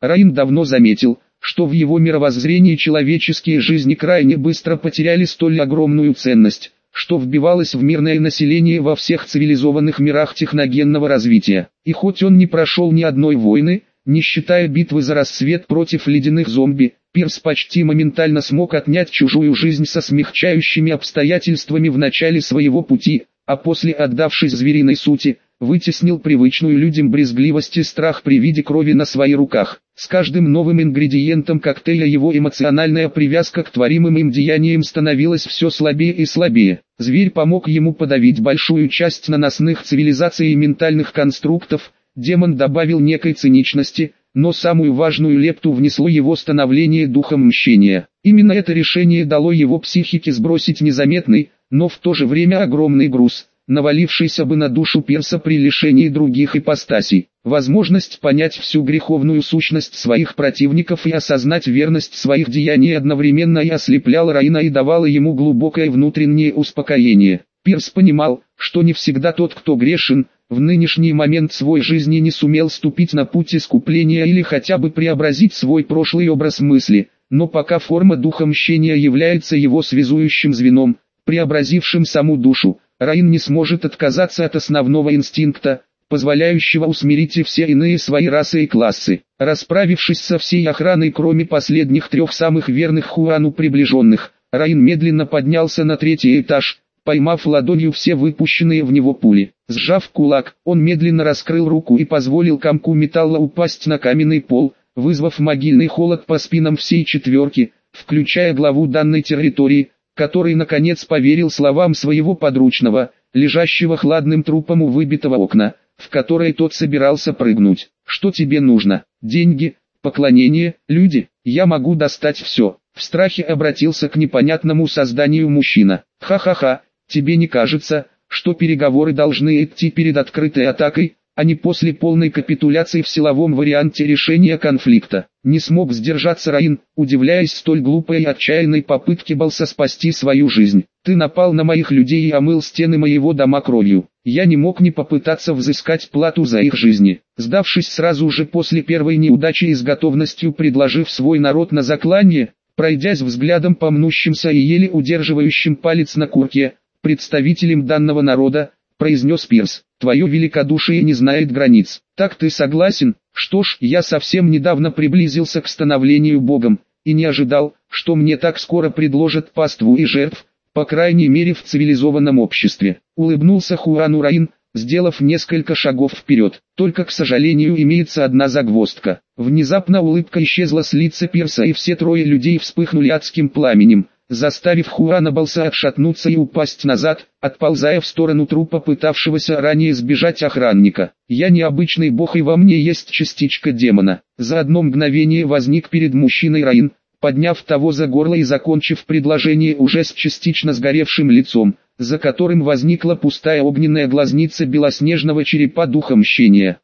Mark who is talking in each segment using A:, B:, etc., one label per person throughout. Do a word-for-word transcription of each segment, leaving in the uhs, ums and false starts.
A: Раин давно заметил, что в его мировоззрении человеческие жизни крайне быстро потеряли столь огромную ценность, что вбивалось в мирное население во всех цивилизованных мирах техногенного развития. И хоть он не прошел ни одной войны, не считая битвы за рассвет против ледяных зомби, Пирс почти моментально смог отнять чужую жизнь со смягчающими обстоятельствами в начале своего пути, а после, отдавшись звериной сути, вытеснил привычную людям брезгливость и страх при виде крови на своих руках. С каждым новым ингредиентом коктейля его эмоциональная привязка к творимым им деяниям становилась все слабее и слабее. Зверь помог ему подавить большую часть наносных цивилизаций и ментальных конструктов, демон добавил некой циничности, но самую важную лепту внесло его становление духом мщения. Именно это решение дало его психике сбросить незаметный, но в то же время огромный груз, навалившийся бы на душу Пирса при лишении других ипостасей. Возможность понять всю греховную сущность своих противников и осознать верность своих деяний одновременно и ослепляла Раина и давала ему глубокое внутреннее успокоение. Пирс понимал, что не всегда тот, кто грешен, в нынешний момент своей жизни не сумел ступить на путь искупления или хотя бы преобразить свой прошлый образ мысли, но пока форма духа мщения является его связующим звеном, преобразившим саму душу, Раин не сможет отказаться от основного инстинкта, позволяющего усмирить и все иные свои расы и классы. Расправившись со всей охраной, кроме последних трех самых верных Хуану приближенных, Раин медленно поднялся на третий этаж, поймав ладонью все выпущенные в него пули. Сжав кулак, он медленно раскрыл руку и позволил комку металла упасть на каменный пол, вызвав могильный холод по спинам всей четверки, включая главу данной территории, который наконец поверил словам своего подручного, лежащего хладным трупом у выбитого окна, в которое тот собирался прыгнуть. «Что тебе нужно? Деньги? Поклонение? Люди? Я могу достать все». В страхе обратился к непонятному созданию мужчина. «Ха-ха-ха, тебе не кажется, что переговоры должны идти перед открытой атакой, а не после полной капитуляции в силовом варианте решения конфликта?» Не смог сдержаться Раин, удивляясь столь глупой и отчаянной попытке Балса спасти свою жизнь. «Ты напал на моих людей и омыл стены моего дома кровью. Я не мог не попытаться взыскать плату за их жизни». Сдавшись сразу же после первой неудачи и с готовностью предложив свой народ на заклание, пройдясь взглядом по мнущимся и еле удерживающим палец на курке, представителем данного народа, произнес Пирс: «Твое великодушие не знает границ. Так ты согласен?» «Что ж, я совсем недавно приблизился к становлению Богом, и не ожидал, что мне так скоро предложат паству и жертв, по крайней мере в цивилизованном обществе». Улыбнулся Хуану Раин, сделав несколько шагов вперед. «Только, к сожалению, имеется одна загвоздка». Внезапно улыбка исчезла с лица Пирса, и все трое людей вспыхнули адским пламенем, заставив Хуана Балса отшатнуться и упасть назад, отползая в сторону трупа пытавшегося ранее сбежать охранника. «Я необычный бог, и во мне есть частичка демона». За одно мгновение возник перед мужчиной Раин, подняв того за горло и закончив предложение уже с частично сгоревшим лицом, за которым возникла пустая огненная глазница белоснежного черепа духа мщения.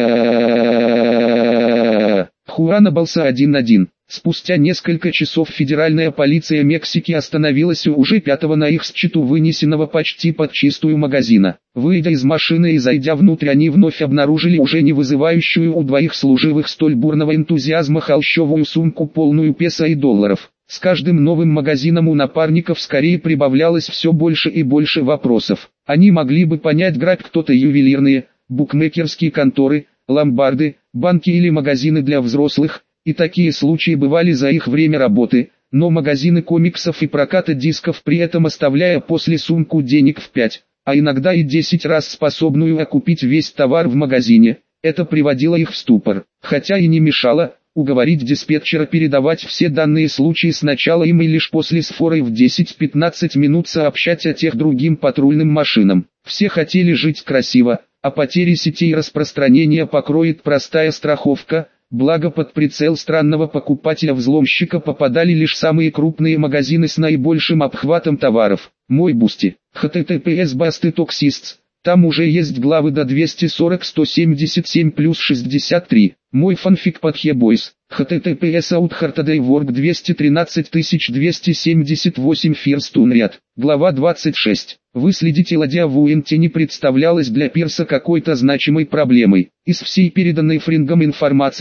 A: Хуана Балса один один. Спустя несколько часов федеральная полиция Мексики остановилась у уже пятого на их счету вынесенного почти под чистую магазина. Выйдя из машины и зайдя внутрь, они вновь обнаружили уже не вызывающую у двоих служивых столь бурного энтузиазма холщовую сумку, полную песо и долларов. С каждым новым магазином у напарников скорее прибавлялось все больше и больше вопросов. Они могли бы понять, грабь кто-то ювелирные, букмекерские конторы, ломбарды, банки или магазины для взрослых, и такие случаи бывали за их время работы, но магазины комиксов и проката дисков, при этом оставляя после сумку денег в пять, а иногда и десять раз способную окупить весь товар в магазине, это приводило их в ступор, хотя и не мешало уговорить диспетчера передавать все данные случаи сначала им и лишь после с форой в десять-пятнадцать минут сообщать о тех другим патрульным машинам. Все хотели жить красиво, а потери сетей распространения покроет простая страховка. Благо под прицел странного покупателя-взломщика попадали лишь самые крупные магазины с наибольшим обхватом товаров. Мой Бусти. эйч ти ти пи эс Басты Токсистс. Там уже есть главы до двести сорок сто семьдесят семь плюс шестьдесят три. Мой фанфик под Хебойс. эйч ти ти пи эс Outhartadaywork двести тринадцать тысяч двести семьдесят восемь First Unread. Глава двадцать шесть. Выследить Эладиа в Уинте не представлялось для Пирса какой-то значимой проблемой. Из всей переданной Фрингом информации,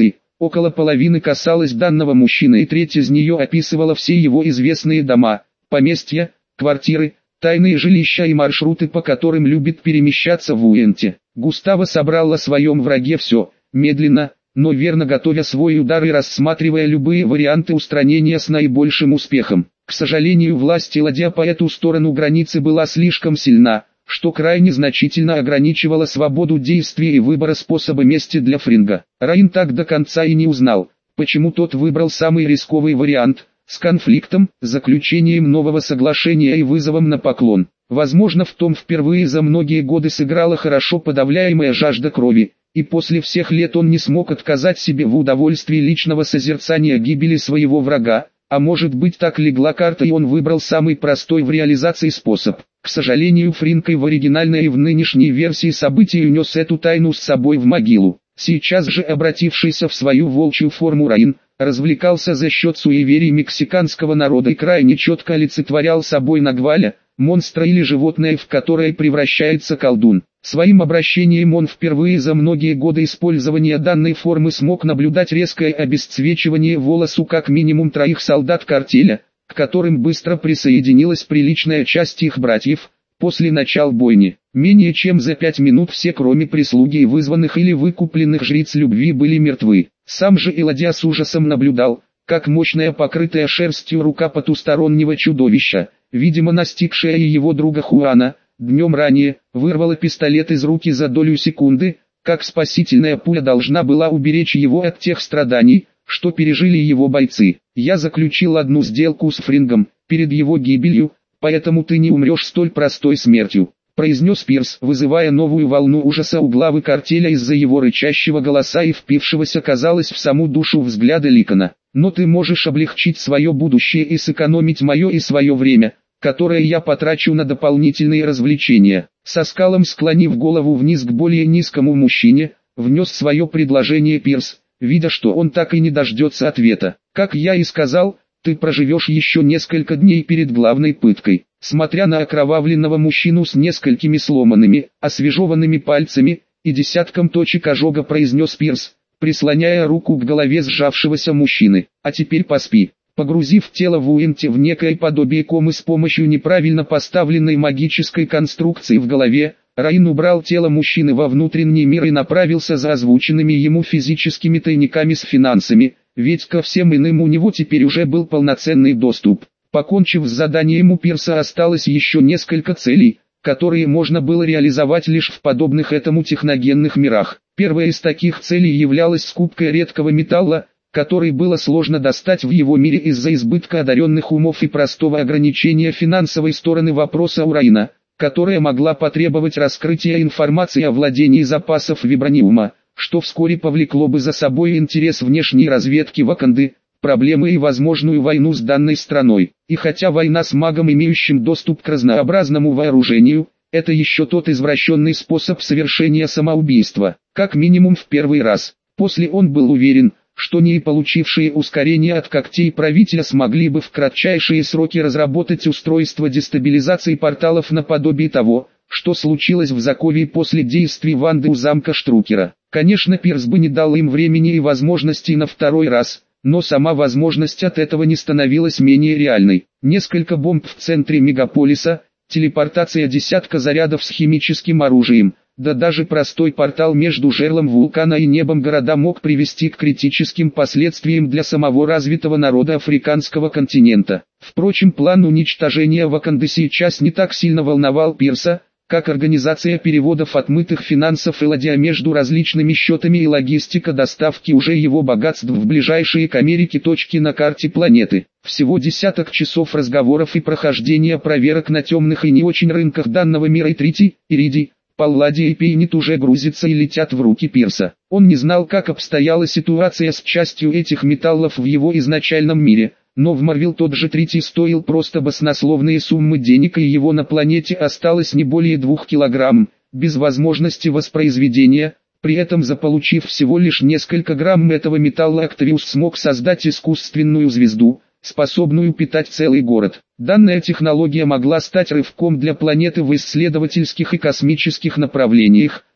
A: Около половины касалось данного мужчины, и треть из нее описывала все его известные дома, поместья, квартиры, тайные жилища и маршруты, по которым любит перемещаться в Уэнте. Густаво собрал о своем враге все, медленно, но верно готовя свой удар и рассматривая любые варианты устранения с наибольшим успехом. К сожалению, власть Эладья по эту сторону границы была слишком сильна, что крайне значительно ограничивало свободу действия и выбора способа мести для Фринга. Раин так до конца и не узнал, почему тот выбрал самый рисковый вариант, с конфликтом, заключением нового соглашения и вызовом на поклон. Возможно, в том впервые за многие годы сыграла хорошо подавляемая жажда крови, и после всех лет он не смог отказать себе в удовольствии личного созерцания гибели своего врага, а может быть, так легла карта и он выбрал самый простой в реализации способ. К сожалению, Фринг и в оригинальной и в нынешней версии событий унес эту тайну с собой в могилу. Сейчас же обратившийся в свою волчью форму Раин, развлекался за счет суеверий мексиканского народа и крайне четко олицетворял собой Нагваля, монстра или животное, в которое превращается колдун. Своим обращением он впервые за многие годы использования данной формы смог наблюдать резкое обесцвечивание волосу как минимум троих солдат картеля, к которым быстро присоединилась приличная часть их братьев. После начала бойни, менее чем за пять минут все, кроме прислуги и вызванных или выкупленных жриц любви, были мертвы. Сам же Эладья с ужасом наблюдал, как мощная покрытая шерстью рука потустороннего чудовища, видимо настигшая и его друга Хуана, днем ранее, вырвала пистолет из руки за долю секунды, как спасительная пуля должна была уберечь его от тех страданий, что пережили его бойцы. «Я заключил одну сделку с Фрингом, перед его гибелью, поэтому ты не умрешь столь простой смертью», произнес Пирс, вызывая новую волну ужаса у главы картеля из-за его рычащего голоса и впившегося, казалось, в саму душу взгляда Ликона. «Но ты можешь облегчить свое будущее и сэкономить мое и свое время, которое я потрачу на дополнительные развлечения». Со скалом склонив голову вниз к более низкому мужчине, внес свое предложение Пирс, видя, что он так и не дождется ответа. «Как я и сказал, ты проживешь еще несколько дней перед главной пыткой». Смотря на окровавленного мужчину с несколькими сломанными, освежеванными пальцами и десятком точек ожога, произнес Пирс, прислоняя руку к голове сжавшегося мужчины. «А теперь поспи». Погрузив тело в Уэнте в некое подобие комы с помощью неправильно поставленной магической конструкции в голове, Раин убрал тело мужчины во внутренний мир и направился за озвученными ему физическими тайниками с финансами, ведь ко всем иным у него теперь уже был полноценный доступ. Покончив с заданием, у Пирса осталось еще несколько целей, которые можно было реализовать лишь в подобных этому техногенных мирах. Первая из таких целей являлась скупкой редкого металла, который было сложно достать в его мире из-за избытка одаренных умов и простого ограничения финансовой стороны вопроса у Раина, которая могла потребовать раскрытия информации о владении запасов вибраниума, что вскоре повлекло бы за собой интерес внешней разведки Ваканды, проблемы и возможную войну с данной страной. И хотя война с магом, имеющим доступ к разнообразному вооружению, это еще тот извращенный способ совершения самоубийства, как минимум в первый раз. После он был уверен, что не получившие ускорение от когтей правителя смогли бы в кратчайшие сроки разработать устройство дестабилизации порталов наподобие того, что случилось в Заковии после действий Ванды у замка Штрукера. Конечно, Пирс бы не дал им времени и возможностей на второй раз, но сама возможность от этого не становилась менее реальной. Несколько бомб в центре мегаполиса, телепортация десятка зарядов с химическим оружием, да даже простой портал между жерлом вулкана и небом города мог привести к критическим последствиям для самого развитого народа африканского континента. Впрочем, план уничтожения Ваканды сейчас не так сильно волновал Пирса, как организация переводов отмытых финансов Эладья между различными счетами и логистика доставки уже его богатств в ближайшие к Америке точки на карте планеты. Всего десяток часов разговоров и прохождения проверок на темных и не очень рынках данного мира, и Трити, Иридий, Палладий и Пейнит уже грузятся и летят в руки Пирса. Он не знал, как обстояла ситуация с частью этих металлов в его изначальном мире, но в Марвел тот же Трити стоил просто баснословные суммы денег, и его на планете осталось не более двух килограмм, без возможности воспроизведения. При этом, заполучив всего лишь несколько грамм этого металла, Актариус смог создать искусственную звезду, способную питать целый город. Данная технология могла стать рывком для планеты в исследовательских и космических направлениях,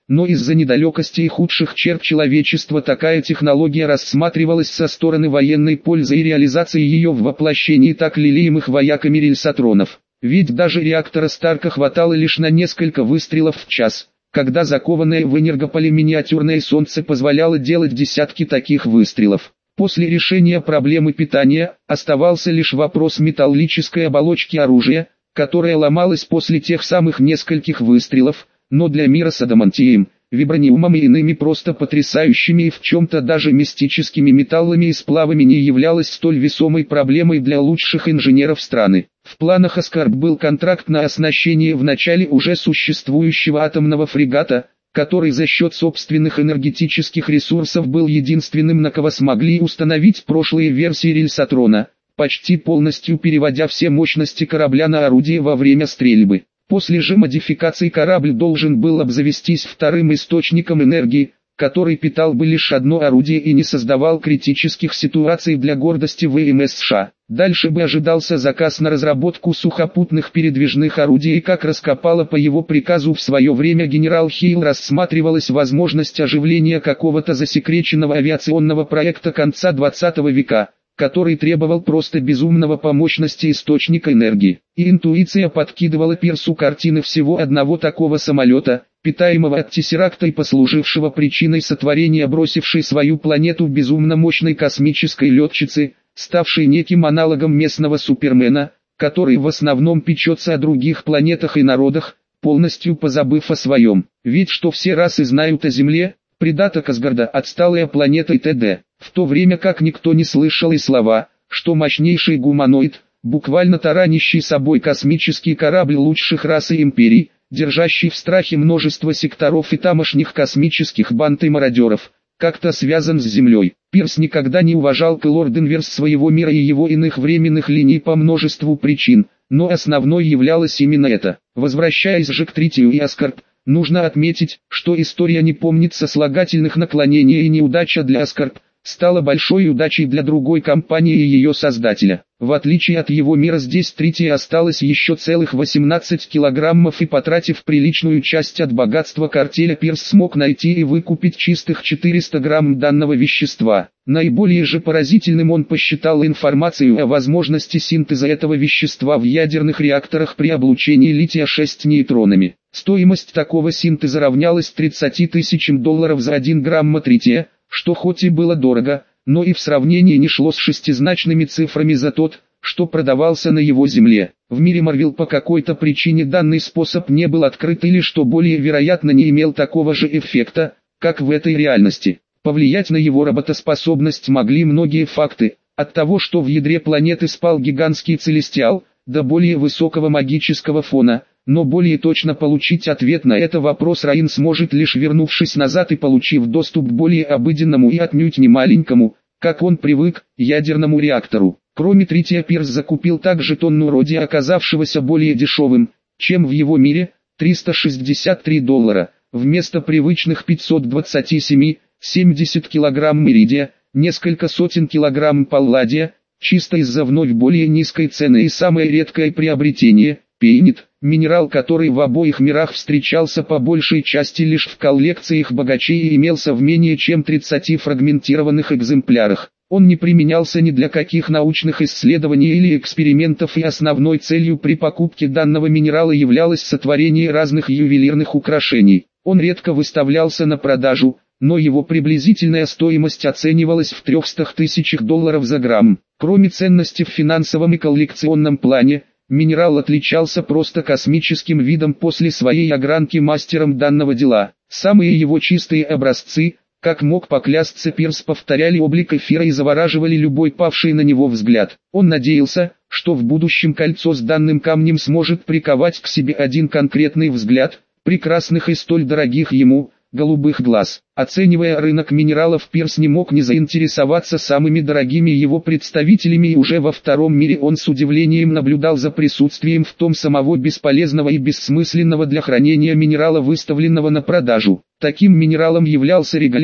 A: но из-за недалекости и худших черт человечества такая технология рассматривалась со стороны военной пользы и реализации ее в воплощении так лелеемых вояками рельсотронов. Ведь даже реактора Старка хватало лишь на несколько выстрелов в час, когда закованное в энергополе миниатюрное Солнце позволяло делать десятки таких выстрелов. После решения проблемы питания, оставался лишь вопрос металлической оболочки оружия, которая ломалась после тех самых нескольких выстрелов, но для мира с адамантием, вибраниумом и иными просто потрясающими и в чем-то даже мистическими металлами и сплавами не являлась столь весомой проблемой для лучших инженеров страны. В планах Аскарб был контракт на оснащение в начале уже существующего атомного фрегата, который за счет собственных энергетических ресурсов был единственным, на кого смогли установить прошлые версии рельсотрона, почти полностью переводя все мощности корабля на орудие во время стрельбы. После же модификации корабль должен был обзавестись вторым источником энергии, который питал бы лишь одно орудие и не создавал критических ситуаций для гордости ВМС США. Дальше бы ожидался заказ на разработку сухопутных передвижных орудий, и как раскопало по его приказу в свое время генерал Хейл, рассматривалась возможность оживления какого-то засекреченного авиационного проекта конца двадцатого века, который требовал просто безумного по мощности источника энергии. И интуиция подкидывала Пирсу картины всего одного такого самолета, питаемого от тессеракта и послужившего причиной сотворения бросившей свою планету безумно мощной космической летчицы, ставшей неким аналогом местного Супермена, который в основном печется о других планетах и народах, полностью позабыв о своем. Ведь что все расы знают о Земле, придаток Асгарда, отсталая планета и т.д. В то время как никто не слышал и слова, что мощнейший гуманоид, буквально таранящий собой космический корабль лучших рас и империй, держащий в страхе множество секторов и тамошних космических банд и мародеров, как-то связан с Землей. Пирс никогда не уважал Клорденверс своего мира и его иных временных линий по множеству причин, но основной являлось именно это. Возвращаясь же к Тритию и Аскарб, нужно отметить, что история не помнит сослагательных наклонений, и неудача для Аскарб стала большой удачей для другой компании и ее создателя. В отличие от его мира, здесь Трития осталось еще целых восемнадцать килограммов, и потратив приличную часть от богатства картеля, Пирс смог найти и выкупить чистых четыреста грамм данного вещества. Наиболее же поразительным он посчитал информацию о возможности синтеза этого вещества в ядерных реакторах при облучении лития шесть нейтронами. Стоимость такого синтеза равнялась тридцати тысячам долларов за один грамм трития, что хоть и было дорого, но и в сравнении не шло с шестизначными цифрами за тот, что продавался на его земле. В мире Марвел по какой-то причине данный способ не был открыт, или, что более вероятно, не имел такого же эффекта, как в этой реальности. Повлиять на его работоспособность могли многие факты, от того, что в ядре планеты спал гигантский целестиал, до более высокого магического фона. Но более точно получить ответ на этот вопрос Раин сможет, лишь вернувшись назад и получив доступ к более обыденному и отнюдь не маленькому, как он привык, ядерному реактору. Кроме трития, Пирс закупил также тонну родия, оказавшегося более дешевым, чем в его мире, триста шестьдесят три доллара, вместо привычных пятьсот двадцать семь — семьдесят килограмм иридия, несколько сотен килограмм палладия, чисто из-за вновь более низкой цены, и самое редкое приобретение – пейнит, минерал, который в обоих мирах встречался по большей части лишь в коллекциях богачей и имелся в менее чем тридцати фрагментированных экземплярах. Он не применялся ни для каких научных исследований или экспериментов, и основной целью при покупке данного минерала являлось сотворение разных ювелирных украшений. Он редко выставлялся на продажу, но его приблизительная стоимость оценивалась в трехстах тысячах долларов за грамм. Кроме ценности в финансовом и коллекционном плане, минерал отличался просто космическим видом после своей огранки мастером данного дела. Самые его чистые образцы, как мог поклясться Пирс, повторяли облик эфира и завораживали любой павший на него взгляд. Он надеялся, что в будущем кольцо с данным камнем сможет приковать к себе один конкретный взгляд, прекрасных и столь дорогих ему, голубых глаз. Оценивая рынок минералов, Пирс не мог не заинтересоваться самыми дорогими его представителями, и уже во втором мире он с удивлением наблюдал за присутствием в том самого бесполезного и бессмысленного для хранения минерала, выставленного на продажу. Таким минералом являлся реголит,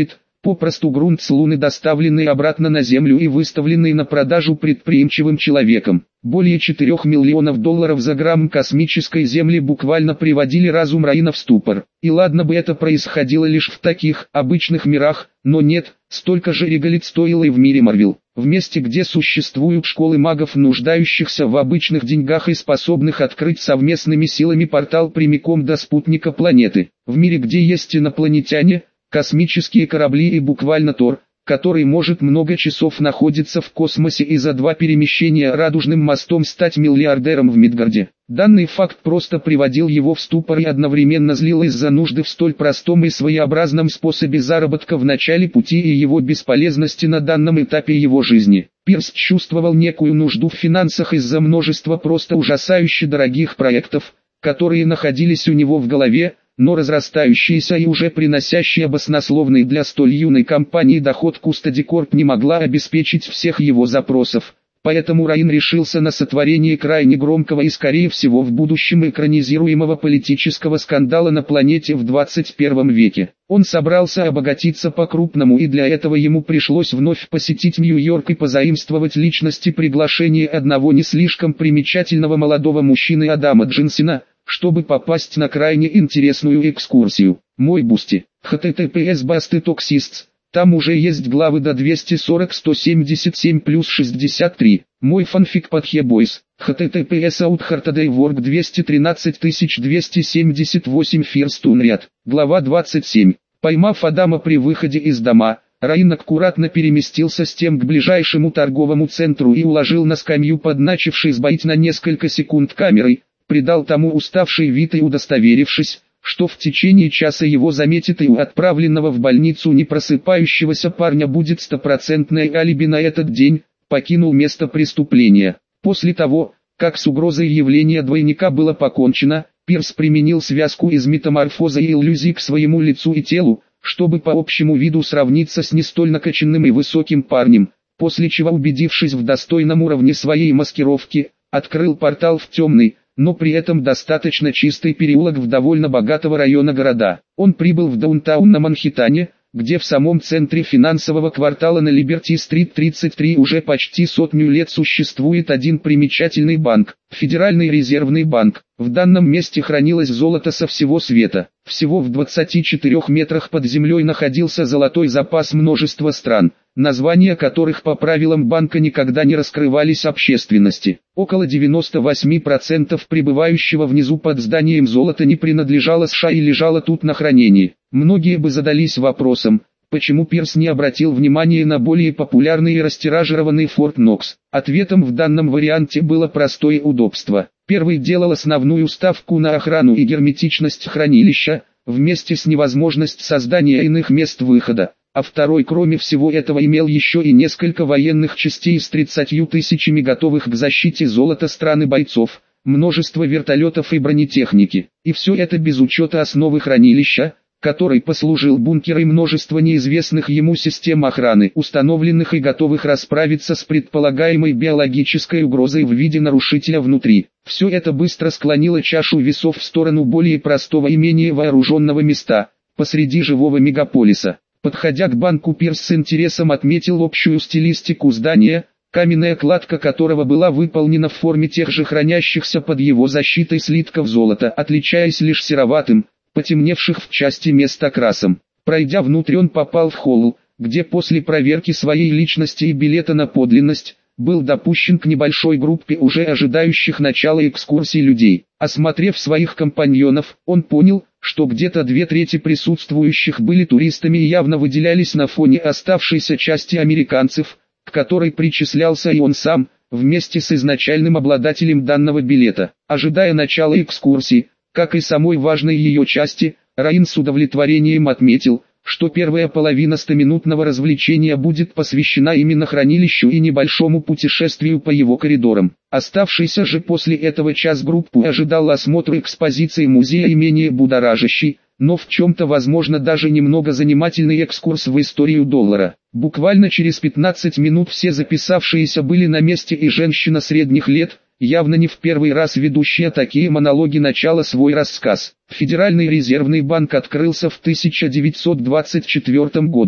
A: Попросту грунт с Луны, доставленный обратно на Землю и выставленный на продажу предприимчивым человеком. Более четырёх миллионов долларов за грамм космической земли буквально приводили разум Райана в ступор. И ладно бы это происходило лишь в таких обычных мирах, но нет, столько же регалит стоило и в мире Марвел. В месте, где существуют школы магов, нуждающихся в обычных деньгах и способных открыть совместными силами портал прямиком до спутника планеты. В мире, где есть инопланетяне, космические корабли и буквально Тор, который может много часов находиться в космосе и за два перемещения радужным мостом стать миллиардером в Мидгарде. Данный факт просто приводил его в ступор и одновременно злил из-за нужды в столь простом и своеобразном способе заработка в начале пути и его бесполезности на данном этапе его жизни. Пирс чувствовал некую нужду в финансах из-за множества просто ужасающе дорогих проектов, которые находились у него в голове, но разрастающаяся и уже приносящая баснословный для столь юной компании доход Custody Corp не могла обеспечить всех его запросов. Поэтому Райан решился на сотворение крайне громкого и скорее всего в будущем экранизируемого политического скандала на планете в двадцать первом веке. Он собрался обогатиться по-крупному, и для этого ему пришлось вновь посетить Нью-Йорк и позаимствовать личности приглашения одного не слишком примечательного молодого мужчины Адама Дженсена, чтобы попасть на крайне интересную экскурсию. Мой Бусти. эйч ти ти пи эс Busty Toxists. Там уже есть главы до двести сорок сто семьдесят семь плюс шестьдесят три. Мой фанфик под Хебойс. эйч ти ти пи эс Outhartaday Work двести тринадцать тысяч двести семьдесят восемь First Unread. Глава двадцать семь. Поймав Адама при выходе из дома, Райан аккуратно переместился с тем к ближайшему торговому центру и уложил на скамью, подначивший сбоить на несколько секунд камерой, придал тому уставший вид и, удостоверившись, что в течение часа его заметит и у отправленного в больницу не просыпающегося парня будет стопроцентное алиби на этот день, покинул место преступления. После того, как с угрозой явления двойника было покончено, Пирс применил связку из метаморфоза и иллюзий к своему лицу и телу, чтобы по общему виду сравниться с не столь накачанным и высоким парнем, после чего, убедившись в достойном уровне своей маскировки, открыл портал в темный, но при этом достаточно чистый переулок в довольно богатого района города. Он прибыл в даунтаун на Манхэттене, где в самом центре финансового квартала на Либерти-стрит тридцать три уже почти сотню лет существует один примечательный банк, Федеральный резервный банк. В данном месте хранилось золото со всего света. Всего в двадцати четырёх метрах под землей находился золотой запас множества стран, названия которых по правилам банка никогда не раскрывались общественности. Около девяноста восьми процентов пребывающего внизу под зданием золота не принадлежало США и лежало тут на хранении. Многие бы задались вопросом, почему Пирс не обратил внимания на более популярный и растиражированный Форт Нокс. Ответом в данном варианте было простое удобство. Первый делал основную ставку на охрану и герметичность хранилища, вместе с невозможность создания иных мест выхода. А второй, кроме всего этого, имел еще и несколько военных частей с тридцатью тысячами готовых к защите золота стран и бойцов, множество вертолетов и бронетехники. И все это без учета основы хранилища, который послужил бункером, множество неизвестных ему систем охраны, установленных и готовых расправиться с предполагаемой биологической угрозой в виде нарушителя внутри. Все это быстро склонило чашу весов в сторону более простого и менее вооруженного места, посреди живого мегаполиса. Подходя к банку, Пирс с интересом отметил общую стилистику здания, каменная кладка которого была выполнена в форме тех же хранящихся под его защитой слитков золота, отличаясь лишь сероватым, потемневших в части мест окрасом. Пройдя внутрь, он попал в холл, где после проверки своей личности и билета на подлинность, был допущен к небольшой группе уже ожидающих начала экскурсии людей. Осмотрев своих компаньонов, он понял, что где-то две трети присутствующих были туристами и явно выделялись на фоне оставшейся части американцев, к которой причислялся и он сам, вместе с изначальным обладателем данного билета. Ожидая начала экскурсии, как и самой важной ее части, Райан с удовлетворением отметил, что первая половина стоминутного развлечения будет посвящена именно хранилищу и небольшому путешествию по его коридорам. Оставшийся же после этого час группу ожидал осмотр экспозиции музея и менее будоражащий, но в чем-то возможно даже немного занимательный экскурс в историю доллара. Буквально через пятнадцать минут все записавшиеся были на месте, и женщина средних лет, явно не в первый раз ведущая такие монологи, начала свой рассказ. Федеральный резервный банк открылся в тысяча девятьсот двадцать четвёртом году.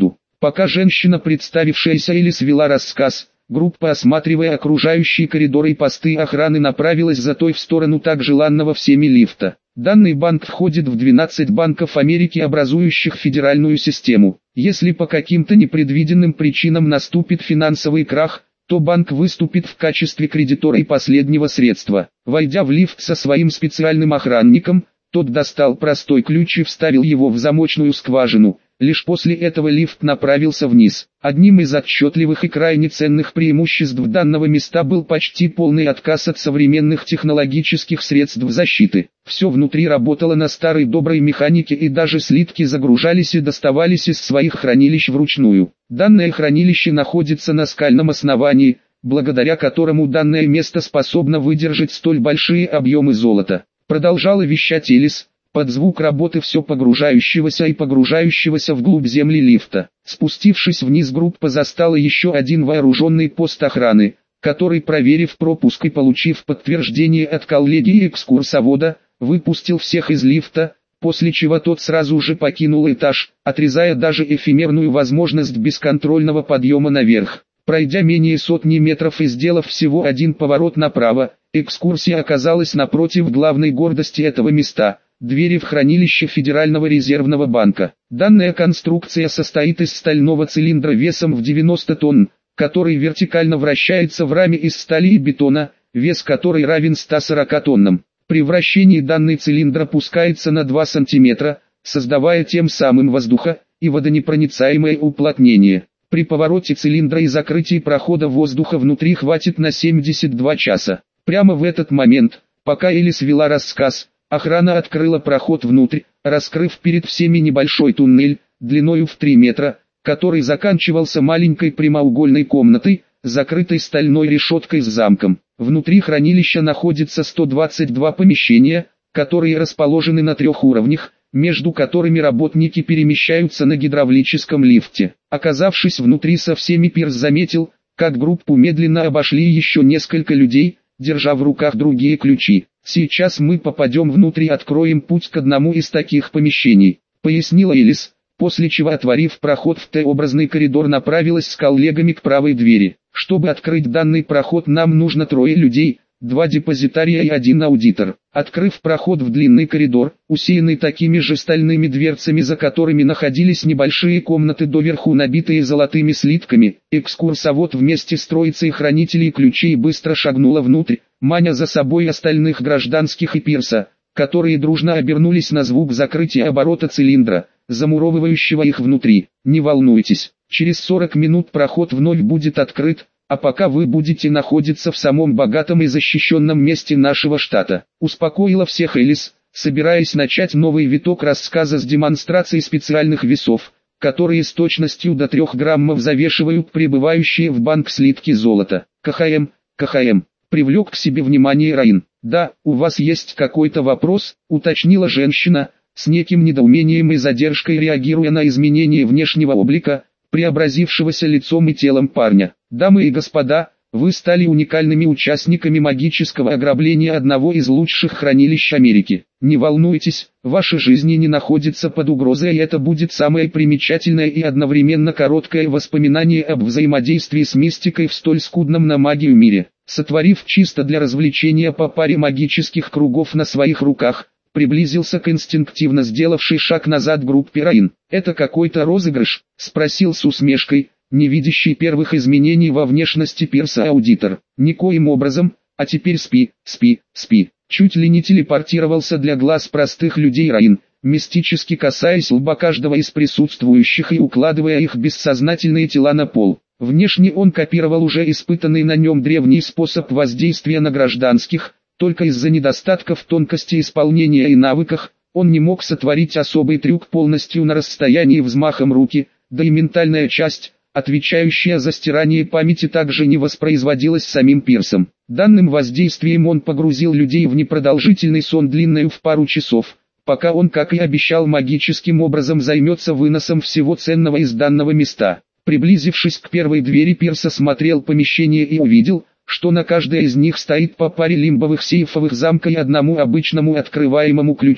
A: Пока женщина, представившаяся Элис, вела рассказ, группа, осматривая окружающие коридоры и посты охраны, направилась за той в сторону так желанного всеми лифта. Данный банк входит в двенадцать банков Америки, образующих федеральную систему. Если по каким-то непредвиденным причинам наступит финансовый крах, то банк выступит в качестве кредитора и последнего средства. Войдя в лифт со своим специальным охранником, тот достал простой ключ и вставил его в замочную скважину. Лишь после этого лифт направился вниз. Одним из отчетливых и крайне ценных преимуществ данного места был почти полный отказ от современных технологических средств защиты. Все внутри работало на старой доброй механике, и даже слитки загружались и доставались из своих хранилищ вручную. Данное хранилище находится на скальном основании, благодаря которому данное место способно выдержать столь большие объемы золота. Продолжала вещать Элис, под звук работы все погружающегося и погружающегося вглубь земли лифта. Спустившись вниз, группа застала еще один вооруженный пост охраны, который, проверив пропуск и получив подтверждение от коллеги и экскурсовода, выпустил всех из лифта, после чего тот сразу же покинул этаж, отрезая даже эфемерную возможность бесконтрольного подъема наверх. Пройдя менее сотни метров и сделав всего один поворот направо, экскурсия оказалась напротив главной гордости этого места – двери в хранилище Федерального резервного банка. Данная конструкция состоит из стального цилиндра весом в девяносто тонн, который вертикально вращается в раме из стали и бетона, вес которой равен ста сорока тоннам. При вращении данный цилиндр опускается на два сантиметра, создавая тем самым воздуха- и водонепроницаемое уплотнение. При повороте цилиндра и закрытии прохода воздуха внутри хватит на семьдесят два часа. Прямо в этот момент, пока Элис вела рассказ, охрана открыла проход внутрь, раскрыв перед всеми небольшой туннель, длиною в три метра, который заканчивался маленькой прямоугольной комнатой, закрытой стальной решеткой с замком. Внутри хранилища находится сто двадцать два помещения, которые расположены на трех уровнях, между которыми работники перемещаются на гидравлическом лифте. Оказавшись внутри со всеми, Пирс заметил, как группу медленно обошли еще несколько людей, держа в руках другие ключи. «Сейчас мы попадем внутрь и откроем путь к одному из таких помещений», — пояснила Элис, после чего, отворив проход в Т-образный коридор, направилась с коллегами к правой двери. «Чтобы открыть данный проход, нам нужно трое людей, два депозитария и один аудитор». Открыв проход в длинный коридор, усеянный такими же стальными дверцами, за которыми находились небольшие комнаты, доверху набитые золотыми слитками, экскурсовод вместе с троицей хранителей ключей быстро шагнула внутрь, маня за собой остальных гражданских и Пирса, которые дружно обернулись на звук закрытия оборота цилиндра, замуровывающего их внутри. «Не волнуйтесь, через сорок минут проход вновь будет открыт, а пока вы будете находиться в самом богатом и защищенном месте нашего штата», — успокоила всех Элис, собираясь начать новый виток рассказа с демонстрацией специальных весов, которые с точностью до трех граммов завешивают прибывающие в банк слитки золота. «КХМ, КХМ», — привлек к себе внимание Раин. «Да, у вас есть какой-то вопрос?» — уточнила женщина, с неким недоумением и задержкой реагируя на изменение внешнего облика, преобразившегося лицом и телом парня. «Дамы и господа, вы стали уникальными участниками магического ограбления одного из лучших хранилищ Америки. Не волнуйтесь, ваши жизни не находятся под угрозой, и это будет самое примечательное и одновременно короткое воспоминание об взаимодействии с мистикой в столь скудном на магию мире». Сотворив чисто для развлечения по паре магических кругов на своих руках, приблизился к инстинктивно сделавшей шаг назад группе Раин. «Это какой-то розыгрыш?» — спросил с усмешкой, не видящий первых изменений во внешности Пирса аудитор. «Никоим образом, а теперь спи, спи, спи». Чуть ли не телепортировался для глаз простых людей Раин, мистически касаясь лба каждого из присутствующих и укладывая их бессознательные тела на пол. Внешне он копировал уже испытанный на нем древний способ воздействия на гражданских, только из-за недостатков тонкости исполнения и навыках, он не мог сотворить особый трюк полностью на расстоянии взмахом руки, да и ментальная часть, отвечающая за стирание памяти, также не воспроизводилась самим Пирсом. Данным воздействием он погрузил людей в непродолжительный сон длиною в пару часов, пока он, как и обещал, магическим образом займется выносом всего ценного из данного места. Приблизившись к первой двери, Пирс осмотрел помещение и увидел, что на каждой из них стоит по паре лимбовых сейфовых замка и одному обычному открываемому ключом.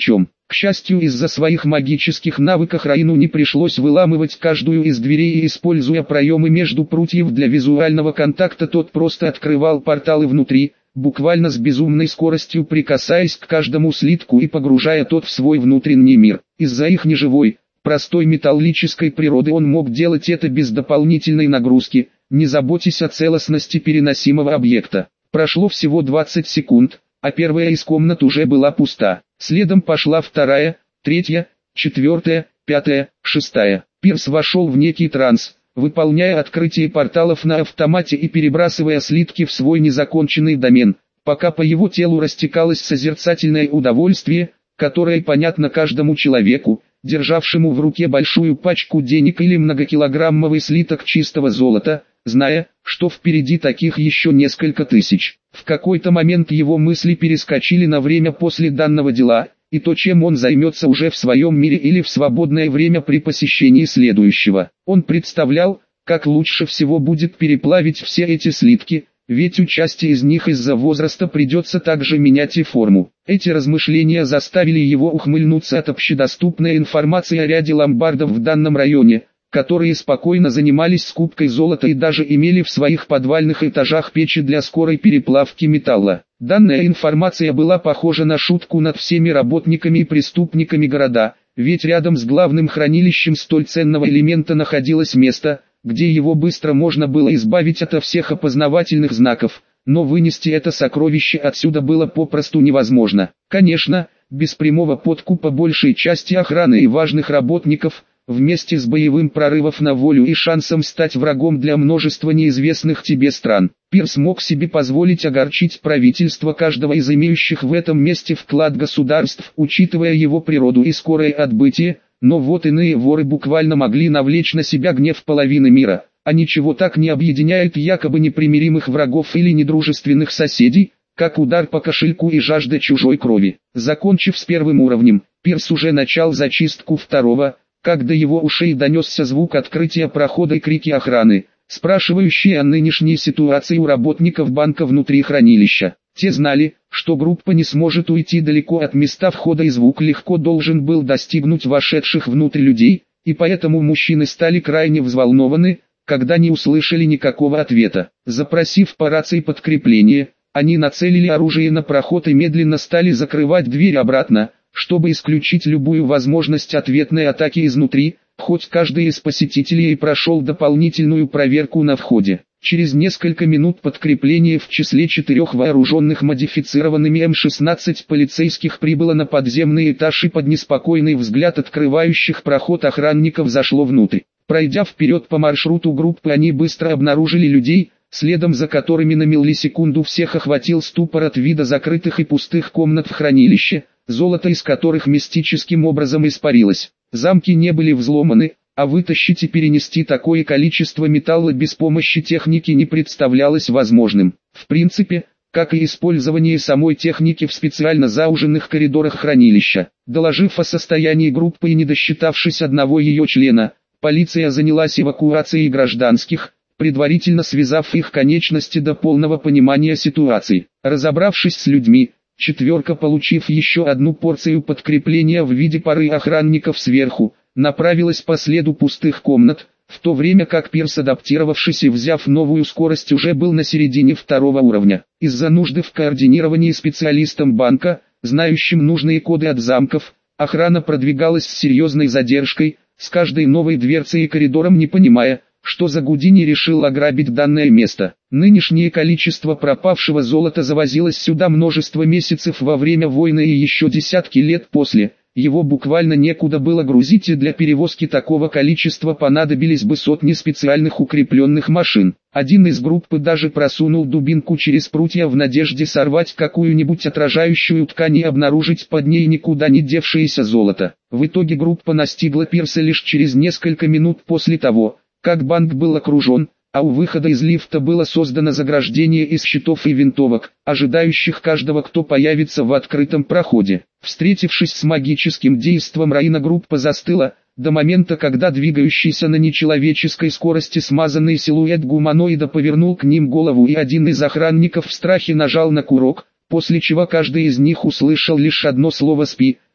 A: К счастью, из-за своих магических навыков Раину не пришлось выламывать каждую из дверей, и используя проемы между прутьев для визуального контакта, тот просто открывал порталы внутри, буквально с безумной скоростью прикасаясь к каждому слитку и погружая тот в свой внутренний мир. Из-за их неживой, простой металлической природы он мог делать это без дополнительной нагрузки, не заботясь о целостности переносимого объекта. Прошло всего двадцать секунд, а первая из комнат уже была пуста. Следом пошла вторая, третья, четвертая, пятая, шестая. Пирс вошел в некий транс, выполняя открытие порталов на автомате и перебрасывая слитки в свой незаконченный домен, пока по его телу растекалось созерцательное удовольствие, которое понятно каждому человеку, державшему в руке большую пачку денег или многокилограммовый слиток чистого золота, зная, что впереди таких еще несколько тысяч. В какой-то момент его мысли перескочили на время после данного дела, и то, чем он займется уже в своем мире или в свободное время при посещении следующего. Он представлял, как лучше всего будет переплавить все эти слитки, ведь у части из них из-за возраста придется также менять и форму. Эти размышления заставили его ухмыльнуться от общедоступной информации о ряде ломбардов в данном районе, которые спокойно занимались скупкой золота и даже имели в своих подвальных этажах печи для скорой переплавки металла. Данная информация была похожа на шутку над всеми работниками и преступниками города, ведь рядом с главным хранилищем столь ценного элемента находилось место, где его быстро можно было избавить ото всех опознавательных знаков, но вынести это сокровище отсюда было попросту невозможно. Конечно, без прямого подкупа большей части охраны и важных работников, вместе с боевым прорывом на волю и шансом стать врагом для множества неизвестных тебе стран, Пирс мог себе позволить огорчить правительство каждого из имеющих в этом месте вклад государств, учитывая его природу и скорое отбытие, но вот иные воры буквально могли навлечь на себя гнев половины мира, а ничего так не объединяет якобы непримиримых врагов или недружественных соседей, как удар по кошельку и жажда чужой крови. Закончив с первым уровнем, Пирс уже начал зачистку второго, как до его ушей донесся звук открытия прохода и крики охраны, спрашивающие о нынешней ситуации у работников банка внутри хранилища. Те знали, что группа не сможет уйти далеко от места входа и звук легко должен был достигнуть вошедших внутрь людей, и поэтому мужчины стали крайне взволнованы, когда не услышали никакого ответа. Запросив по рации подкрепление, они нацелили оружие на проход и медленно стали закрывать дверь обратно, чтобы исключить любую возможность ответной атаки изнутри, хоть каждый из посетителей и прошел дополнительную проверку на входе. Через несколько минут подкрепление в числе четырех вооруженных модифицированными эм шестнадцать полицейских прибыло на подземный этаж и под неспокойный взгляд открывающих проход охранников зашло внутрь. Пройдя вперед по маршруту группы, они быстро обнаружили людей, следом за которыми на миллисекунду всех охватил ступор от вида закрытых и пустых комнат в хранилище, золото из которых мистическим образом испарилось. Замки не были взломаны, а вытащить и перенести такое количество металла без помощи техники не представлялось возможным. В принципе, как и использование самой техники в специально зауженных коридорах хранилища. Доложив о состоянии группы и не досчитавшись одного ее члена, полиция занялась эвакуацией гражданских, предварительно связав их конечности до полного понимания ситуации. Разобравшись с людьми, четверка, получив еще одну порцию подкрепления в виде пары охранников сверху, направилась по следу пустых комнат, в то время как Пирс, адаптировавшись и взяв новую скорость, уже был на середине второго уровня. Из-за нужды в координировании специалистом банка, знающим нужные коды от замков, охрана продвигалась с серьезной задержкой, с каждой новой дверцей и коридором не понимая, что за Гудини решил ограбить данное место. Нынешнее количество пропавшего золота завозилось сюда множество месяцев во время войны и еще десятки лет после. Его буквально некуда было грузить, и для перевозки такого количества понадобились бы сотни специальных укрепленных машин. Один из группы даже просунул дубинку через прутья в надежде сорвать какую-нибудь отражающую ткань и обнаружить под ней никуда не девшееся золото. В итоге группа настигла Пирса лишь через несколько минут после того, как банк был окружен, а у выхода из лифта было создано заграждение из щитов и винтовок, ожидающих каждого, кто появится в открытом проходе. Встретившись с магическим действом Раина, группа застыла, до момента, когда двигающийся на нечеловеческой скорости смазанный силуэт гуманоида повернул к ним голову, и один из охранников в страхе нажал на курок, после чего каждый из них услышал лишь одно слово «спи»,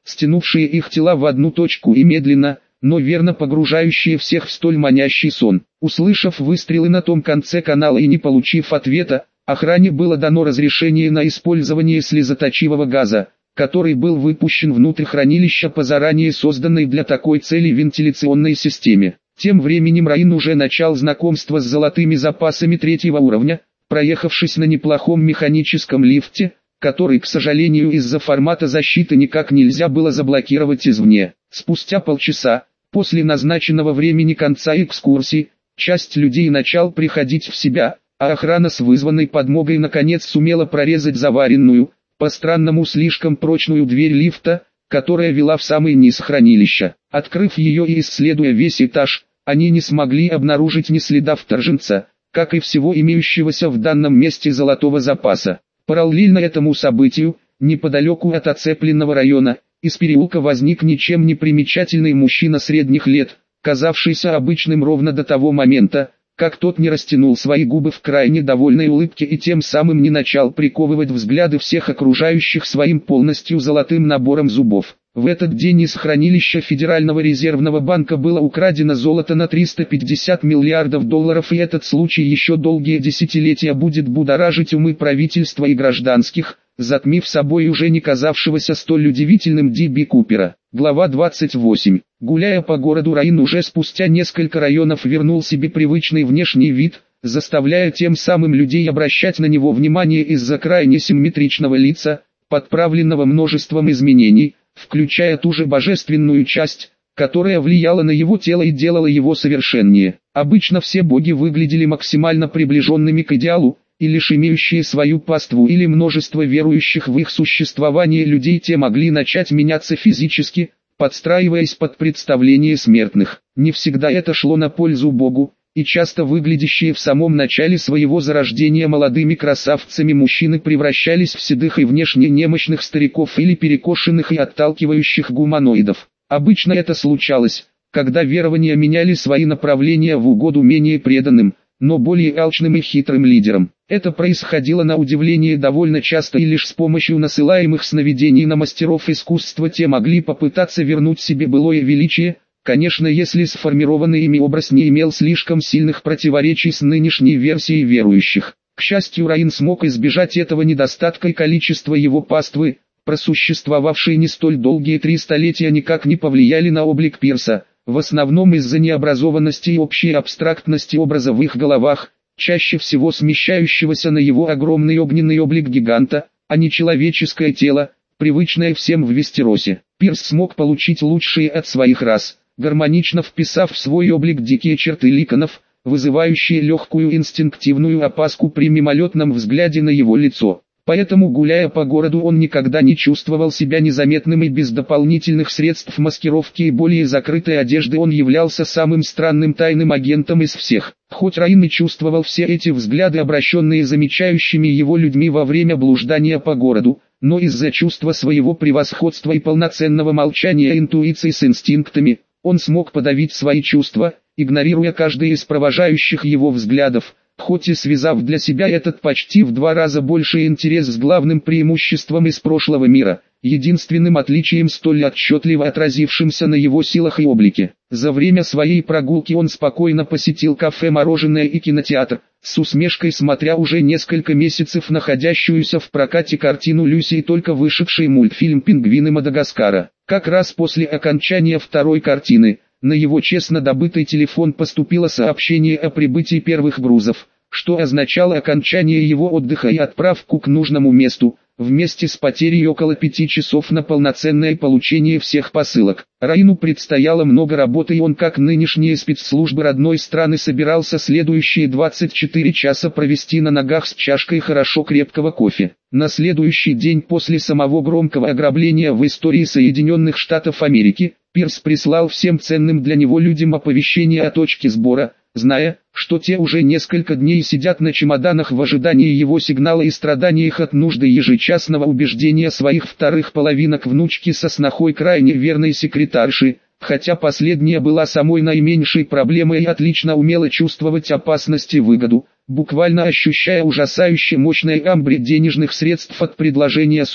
A: стянувшие их тела в одну точку и медленно, но верно погружающие всех в столь манящий сон. Услышав выстрелы на том конце канала и не получив ответа, охране было дано разрешение на использование слезоточивого газа, который был выпущен внутрь хранилища по заранее созданной для такой цели вентиляционной системе. Тем временем Раин уже начал знакомство с золотыми запасами третьего уровня, проехавшись на неплохом механическом лифте, который, к сожалению, из-за формата защиты никак нельзя было заблокировать извне. Спустя полчаса, после назначенного времени конца экскурсии, часть людей начал приходить в себя, а охрана с вызванной подмогой наконец сумела прорезать заваренную, по-странному слишком прочную дверь лифта, которая вела в самый низ хранилища. Открыв ее и исследуя весь этаж, они не смогли обнаружить ни следа вторженца, как и всего имеющегося в данном месте золотого запаса. Параллельно этому событию, неподалеку от оцепленного района, из переулка возник ничем не примечательный мужчина средних лет, казавшийся обычным ровно до того момента, как тот не растянул свои губы в крайне довольной улыбке и тем самым не начал приковывать взгляды всех окружающих своим полностью золотым набором зубов. В этот день из хранилища Федерального резервного банка было украдено золото на триста пятьдесят миллиардов долларов, и этот случай еще долгие десятилетия будет будоражить умы правительства и гражданских, затмив собой уже не казавшегося столь удивительным Ди Би Купера. Глава двадцать восемь. Гуляя по городу, Раин уже спустя несколько районов вернул себе привычный внешний вид, заставляя тем самым людей обращать на него внимание из-за крайне симметричного лица, подправленного множеством изменений, включая ту же божественную часть, которая влияла на его тело и делала его совершеннее. Обычно все боги выглядели максимально приближенными к идеалу, и лишь имеющие свою паству или множество верующих в их существование людей те могли начать меняться физически, подстраиваясь под представления смертных. Не всегда это шло на пользу Богу, и часто выглядящие в самом начале своего зарождения молодыми красавцами мужчины превращались в седых и внешне немощных стариков или перекошенных и отталкивающих гуманоидов. Обычно это случалось, когда верования меняли свои направления в угоду менее преданным, но более алчным и хитрым лидерам. Это происходило на удивление довольно часто, и лишь с помощью насылаемых сновидений на мастеров искусства те могли попытаться вернуть себе былое величие, конечно, если сформированный ими образ не имел слишком сильных противоречий с нынешней версией верующих. К счастью, Раин смог избежать этого недостатка, и количество его паствы, просуществовавшие не столь долгие три столетия, никак не повлияли на облик Пирса, в основном из-за необразованности и общей абстрактности образа в их головах, чаще всего смещающегося на его огромный огненный облик гиганта, а не человеческое тело, привычное всем в Вестеросе. Пирс смог получить лучшие от своих рас, гармонично вписав в свой облик дикие черты ликанов, вызывающие легкую инстинктивную опаску при мимолетном взгляде на его лицо. Поэтому, гуляя по городу, он никогда не чувствовал себя незаметным, и без дополнительных средств маскировки и более закрытой одежды он являлся самым странным тайным агентом из всех. Хоть Раин и чувствовал все эти взгляды, обращенные замечающими его людьми во время блуждания по городу, но из-за чувства своего превосходства и полноценного молчания интуиции с инстинктами, он смог подавить свои чувства, игнорируя каждый из провожающих его взглядов, хоть и связав для себя этот почти в два раза больший интерес с главным преимуществом из прошлого мира, единственным отличием, столь отчетливо отразившимся на его силах и облике. За время своей прогулки он спокойно посетил кафе, мороженое и кинотеатр, с усмешкой смотря уже несколько месяцев находящуюся в прокате картину Люси и только вышедший мультфильм «Пингвины Мадагаскара». Как раз после окончания второй картины, на его честно добытый телефон поступило сообщение о прибытии первых грузов, что означало окончание его отдыха и отправку к нужному месту, вместе с потерей около пяти часов на полноценное получение всех посылок. Раину предстояло много работы, и он, как нынешние спецслужбы родной страны, собирался следующие двадцать четыре часа провести на ногах с чашкой хорошо крепкого кофе. На следующий день после самого громкого ограбления в истории Соединенных Штатов Америки, Пирс прислал всем ценным для него людям оповещение о точке сбора, зная, что те уже несколько дней сидят на чемоданах в ожидании его сигнала и страданиях от нужды ежечасного убеждения своих вторых половинок внучки со снохой крайне верной секретарши, хотя последняя была самой наименьшей проблемой и отлично умела чувствовать опасность и выгоду, буквально ощущая ужасающе мощное амбре денежных средств от предложения Соло,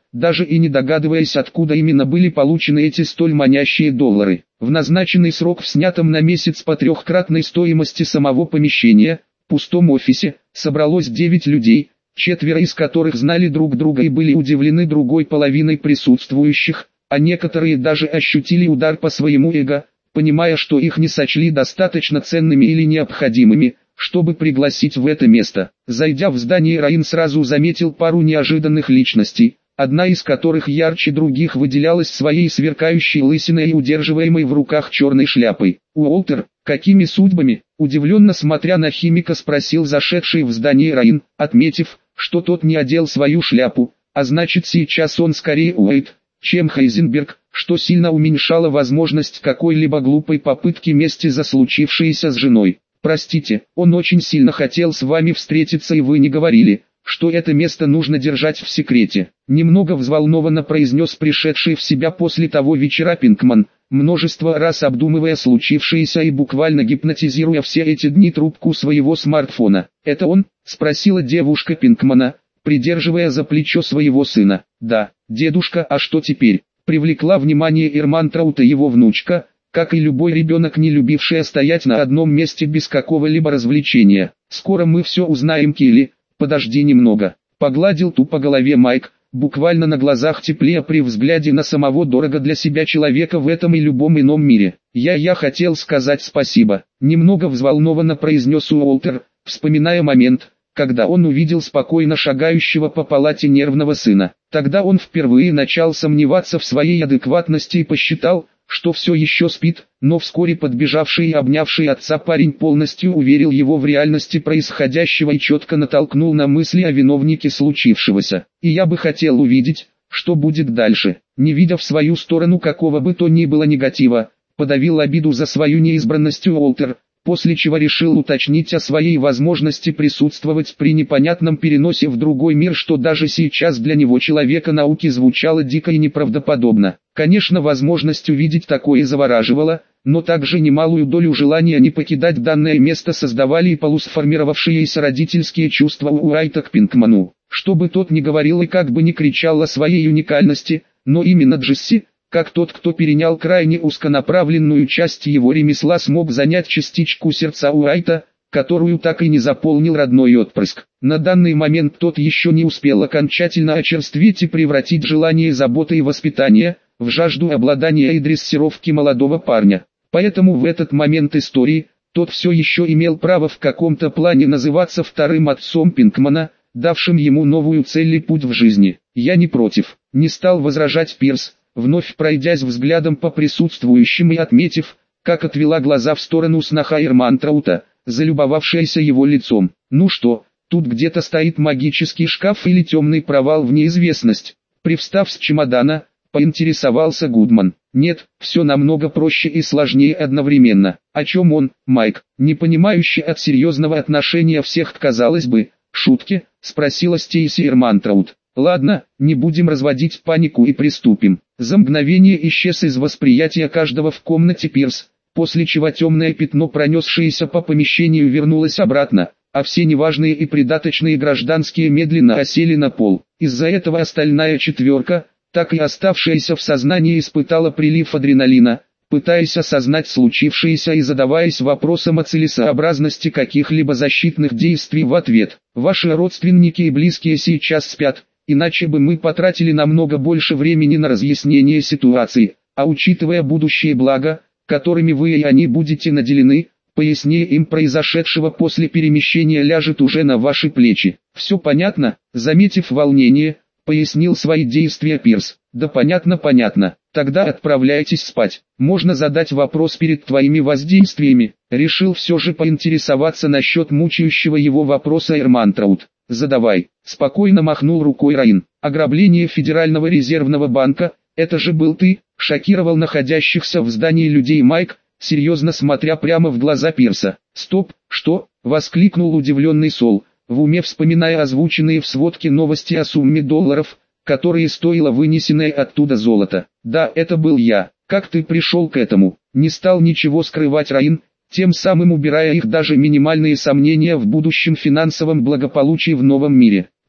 A: даже и не догадываясь, откуда именно были получены эти столь манящие доллары. В назначенный срок в снятом на месяц по трехкратной стоимости самого помещения, пустом офисе, собралось девять людей, четверо из которых знали друг друга и были удивлены другой половиной присутствующих, а некоторые даже ощутили удар по своему эго, понимая, что их не сочли достаточно ценными или необходимыми, чтобы пригласить в это место. Зайдя в здание, Раин сразу заметил пару неожиданных личностей, одна из которых ярче других выделялась своей сверкающей лысиной и удерживаемой в руках черной шляпой. «Уолтер, какими судьбами?» – удивленно смотря на химика, спросил зашедший в здание Раин, отметив, что тот не одел свою шляпу, а значит сейчас он скорее Уэйд, чем Хайзенберг, что сильно уменьшало возможность какой-либо глупой попытки мести за случившееся с женой. «Простите, он очень сильно хотел с вами встретиться, и вы не говорили, что это место нужно держать в секрете», — немного взволнованно произнес пришедший в себя после того вечера Пинкман, множество раз обдумывая случившееся и буквально гипнотизируя все эти дни трубку своего смартфона. «Это он?» — спросила девушка Пинкмана, придерживая за плечо своего сына. «Да, дедушка, а что теперь?» — привлекла внимание Эрмантраута его внучка, как и любой ребенок, не любивший стоять на одном месте без какого-либо развлечения. «Скоро мы все узнаем, Келли, подожди немного», — погладил ту по голове Майк, буквально на глазах теплее при взгляде на самого дорого для себя человека в этом и любом ином мире. «Я я хотел сказать спасибо», — немного взволнованно произнес Уолтер, вспоминая момент, когда он увидел спокойно шагающего по палате нервного сына. Тогда он впервые начал сомневаться в своей адекватности и посчитал, что все еще спит, но вскоре подбежавший и обнявший отца парень полностью уверил его в реальности происходящего и четко натолкнул на мысли о виновнике случившегося. «И я бы хотел увидеть, что будет дальше», не видя в свою сторону какого бы то ни было негатива, подавил обиду за свою неизбранность Уолтер, после чего решил уточнить о своей возможности присутствовать при непонятном переносе в другой мир, что даже сейчас для него, человека науки, звучало дико и неправдоподобно. Конечно, возможность увидеть такое завораживала, но также немалую долю желания не покидать данное место создавали и полусформировавшиеся родительские чувства у Уайта к Пинкману. Что бы тот ни говорил и как бы ни кричал о своей уникальности, но именно Джесси, как тот, кто перенял крайне узконаправленную часть его ремесла, смог занять частичку сердца Уайта, которую так и не заполнил родной отпрыск. На данный момент тот еще не успел окончательно очерстветь и превратить желание заботы и воспитания в жажду обладания и дрессировки молодого парня. Поэтому в этот момент истории, тот все еще имел право в каком-то плане называться вторым отцом Пинкмана, давшим ему новую цель и путь в жизни. «Я не против», — не стал возражать Пирс, вновь пройдясь взглядом по присутствующим и отметив, как отвела глаза в сторону сноха Эрмантраута, залюбовавшаяся его лицом. «Ну что, тут где-то стоит магический шкаф или темный провал в неизвестность?» Привстав с чемодана, поинтересовался Гудман. «Нет, все намного проще и сложнее одновременно». «О чем он, Майк?» Не понимающий от серьезного отношения всех, казалось бы, шутки, спросила Стейси Эрмантраут. «Ладно, не будем разводить панику и приступим». За мгновение исчез из восприятия каждого в комнате Пирс, после чего темное пятно, пронесшееся по помещению, вернулось обратно, а все неважные и придаточные гражданские медленно осели на пол. Из-за этого остальная четверка, так и оставшаяся в сознании, испытала прилив адреналина, пытаясь осознать случившееся и задаваясь вопросом о целесообразности каких-либо защитных действий в ответ. «Ваши родственники и близкие сейчас спят, иначе бы мы потратили намного больше времени на разъяснение ситуации, а учитывая будущее блага, которыми вы и они будете наделены, пояснение им произошедшего после перемещения ляжет уже на ваши плечи». «Все понятно?» Заметив волнение, пояснил свои действия Пирс. «Да понятно, понятно. Тогда отправляйтесь спать. Можно задать вопрос перед твоими воздействиями?» Решил все же поинтересоваться насчет мучающего его вопроса Эрмантраут. «Задавай», — спокойно махнул рукой Раин. «Ограбление Федерального резервного банка, это же был ты?» — шокировал находящихся в здании людей Майк, серьезно смотря прямо в глаза Пирса. «Стоп, что?» — воскликнул удивленный Сол, в уме вспоминая озвученные в сводке новости о сумме долларов, которые стоило вынесенное оттуда золото. «Да, это был я. Как ты пришел к этому?» Не стал ничего скрывать Раин, тем самым убирая их даже минимальные сомнения в будущем финансовом благополучии в новом мире.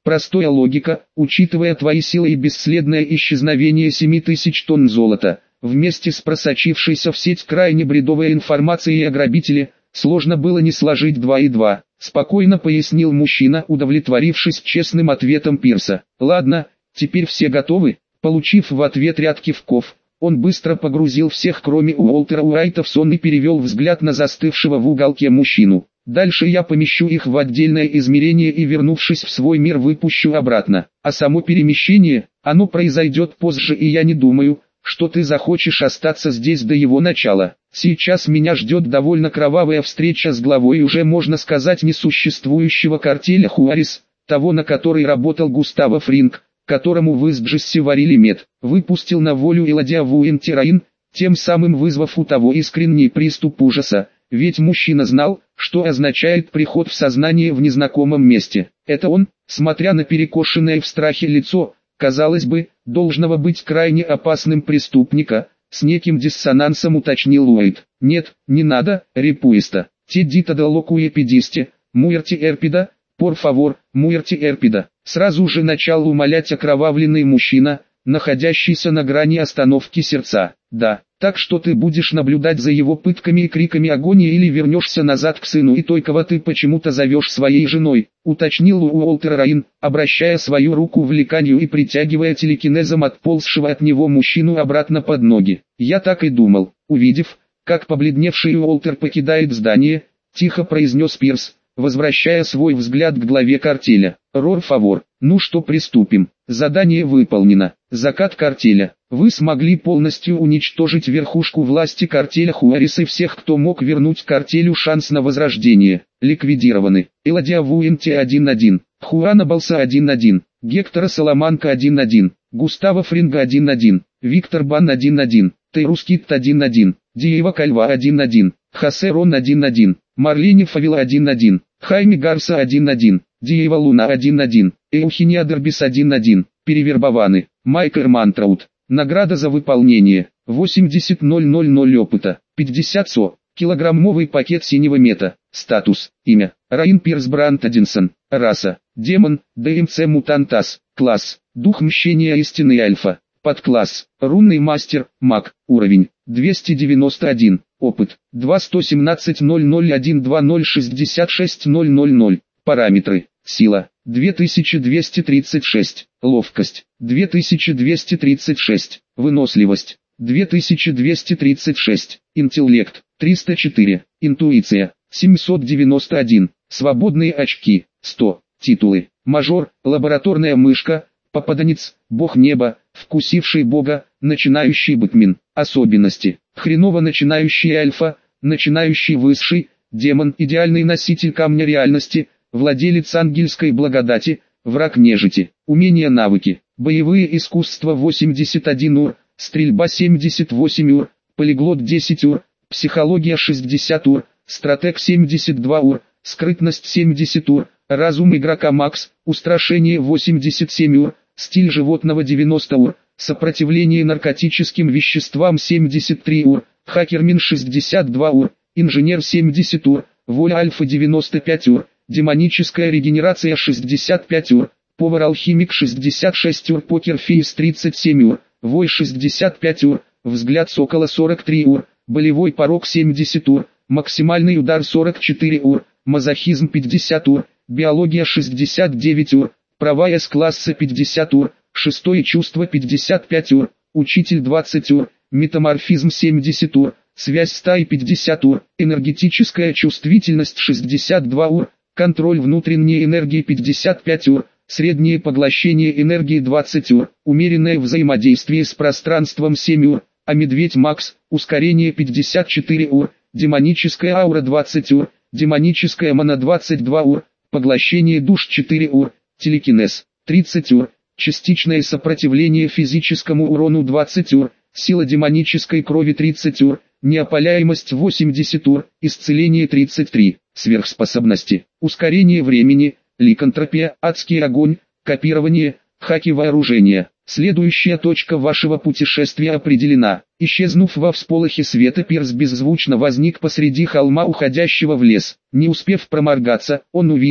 A: Простая логика, учитывая твои силы и бесследное исчезновение семи тысяч тонн золота, вместе с просочившейся в сеть крайне бредовой информацией о грабителе, сложно было не сложить два и два, спокойно пояснил мужчина, удовлетворившись честным ответом Пирса. Ладно, теперь все готовы? Получив в ответ ряд кивков, он быстро погрузил всех кроме Уолтера Уайта в сон и перевел взгляд на застывшего в уголке мужчину. Дальше я помещу их в отдельное измерение и, вернувшись в свой мир, выпущу обратно. А само перемещение, оно произойдет позже, и я не думаю, что ты захочешь остаться здесь до его начала. Сейчас меня ждет довольно кровавая встреча с главой уже, можно сказать, несуществующего картеля Хуарис, того, на который работал Густаво Фринг, которому вы с Джесси варили мед. Выпустил на волю Элодия Вуэнтираин, тем самым вызвав у того искренний приступ ужаса. Ведь мужчина знал, что означает приход в сознание в незнакомом месте. Это он, смотря на перекошенное в страхе лицо, казалось бы, должного быть крайне опасным преступника, с неким диссонансом уточнил Уэйд. Нет, не надо, репуиста. Те дита де локуе педисте, муэрти эрпида, пор фавор, муэрти эрпида. Сразу же начал умолять окровавленный мужчина, находящийся на грани остановки сердца. Да, так что ты будешь наблюдать за его пытками и криками агонии или вернешься назад к сыну и той, кого ты почему-то зовешь своей женой, уточнил Уолтер Раин, обращая свою руку в ликанью и притягивая телекинезом отползшего от него мужчину обратно под ноги. Я так и думал. Увидев, как побледневший Уолтер покидает здание, тихо произнес Пирс, возвращая свой взгляд к главе картеля. Рор фавор. Ну что, приступим. Задание выполнено. Закат картеля. Вы смогли полностью уничтожить верхушку власти картеля Хуарис и всех, кто мог вернуть картелю шанс на возрождение. Ликвидированы. Элодия Вуэнти один один. Хуана Балса один один. Гектора Саламанка один один. Густаво Фринга один один. Виктор Бан один один. Тейрускит один один. Диева Кальва один один. Хосе Рон один один. Марлини Фавила один один. Хайми Гарса один один. Диева Луна один один. Эухиния Дербис один один. Перевербованы. Майк Эрмантраут. Награда за выполнение. восемьдесят тысяч опыта. пятьдесят со. Килограммовый пакет синего мета. Статус. Имя. Раин Пирс Брант Одинсон. Раса. Демон. ДМЦ Мутантас. Класс. Дух мщения истины Альфа. Подкласс. Рунный мастер. Маг. Уровень. двести девяносто один. Опыт. два сто семнадцать ноль ноль один два ноль шестьдесят шесть ноль ноль ноль. Параметры. Сила. две тысячи двести тридцать шесть. Ловкость. две тысячи двести тридцать шесть. Выносливость. две тысячи двести тридцать шесть. Интеллект. триста четыре. Интуиция. семьсот девяносто один. Свободные очки. сто. Титулы. Мажор. Лабораторная мышка. Попаданец. Бог неба. Вкусивший бога. Начинающий бытмин. Особенности. Хреново начинающий альфа. Начинающий высший. Демон. Идеальный носитель камня реальности. Владелец ангельской благодати. Враг нежити. Умения, навыки. Боевые искусства восемьдесят один ур. Стрельба семьдесят восемь ур. Полиглот десять ур. Психология шестьдесят ур. Стратег семьдесят два ур. Скрытность семьдесят ур. Разум игрока макс. Устрашение восемьдесят семь ур. Стиль животного девяносто ур. Сопротивление наркотическим веществам семьдесят три ур. Хакермин шестьдесят два ур. Инженер семьдесят ур. Воля альфа девяносто пять ур. Демоническая регенерация шестьдесят пять ур. Повар-алхимик шестьдесят шесть ур. Покерфейс тридцать семь ур. Вой шестьдесят пять ур. Взгляд сокола сорок три ур. Болевой порог семьдесят ур. Максимальный удар сорок четыре ур. Мазохизм пятьдесят ур. Биология шестьдесят девять ур. Права С-класса пятьдесят ур. Шестое чувство пятьдесят пять ур. Учитель двадцать ур. Метаморфизм семьдесят ур. Связь стаи пятьдесят ур. Энергетическая чувствительность шестьдесят два ур. Контроль внутренней энергии пятьдесят пять ур. Среднее поглощение энергии двадцать ур. Умеренное взаимодействие с пространством семь ур. А медведь Макс. Ускорение пятьдесят четыре ур. Демоническая аура двадцать ур. Демоническая мана двадцать два ур. Поглощение душ четыре ур. Телекинез тридцать ур. Частичное сопротивление физическому урону двадцать ур. Сила демонической крови тридцать ур. Неопаляемость восемьдесят ур. Исцеление тридцать три. Сверхспособности. Ускорение времени. Ликантропия. Адский огонь. Копирование. Хаки вооружения. Следующая точка вашего путешествия определена. Исчезнув во всполохе света, Пирс беззвучно возник посреди холма, уходящего в лес. Не успев проморгаться, он увидел,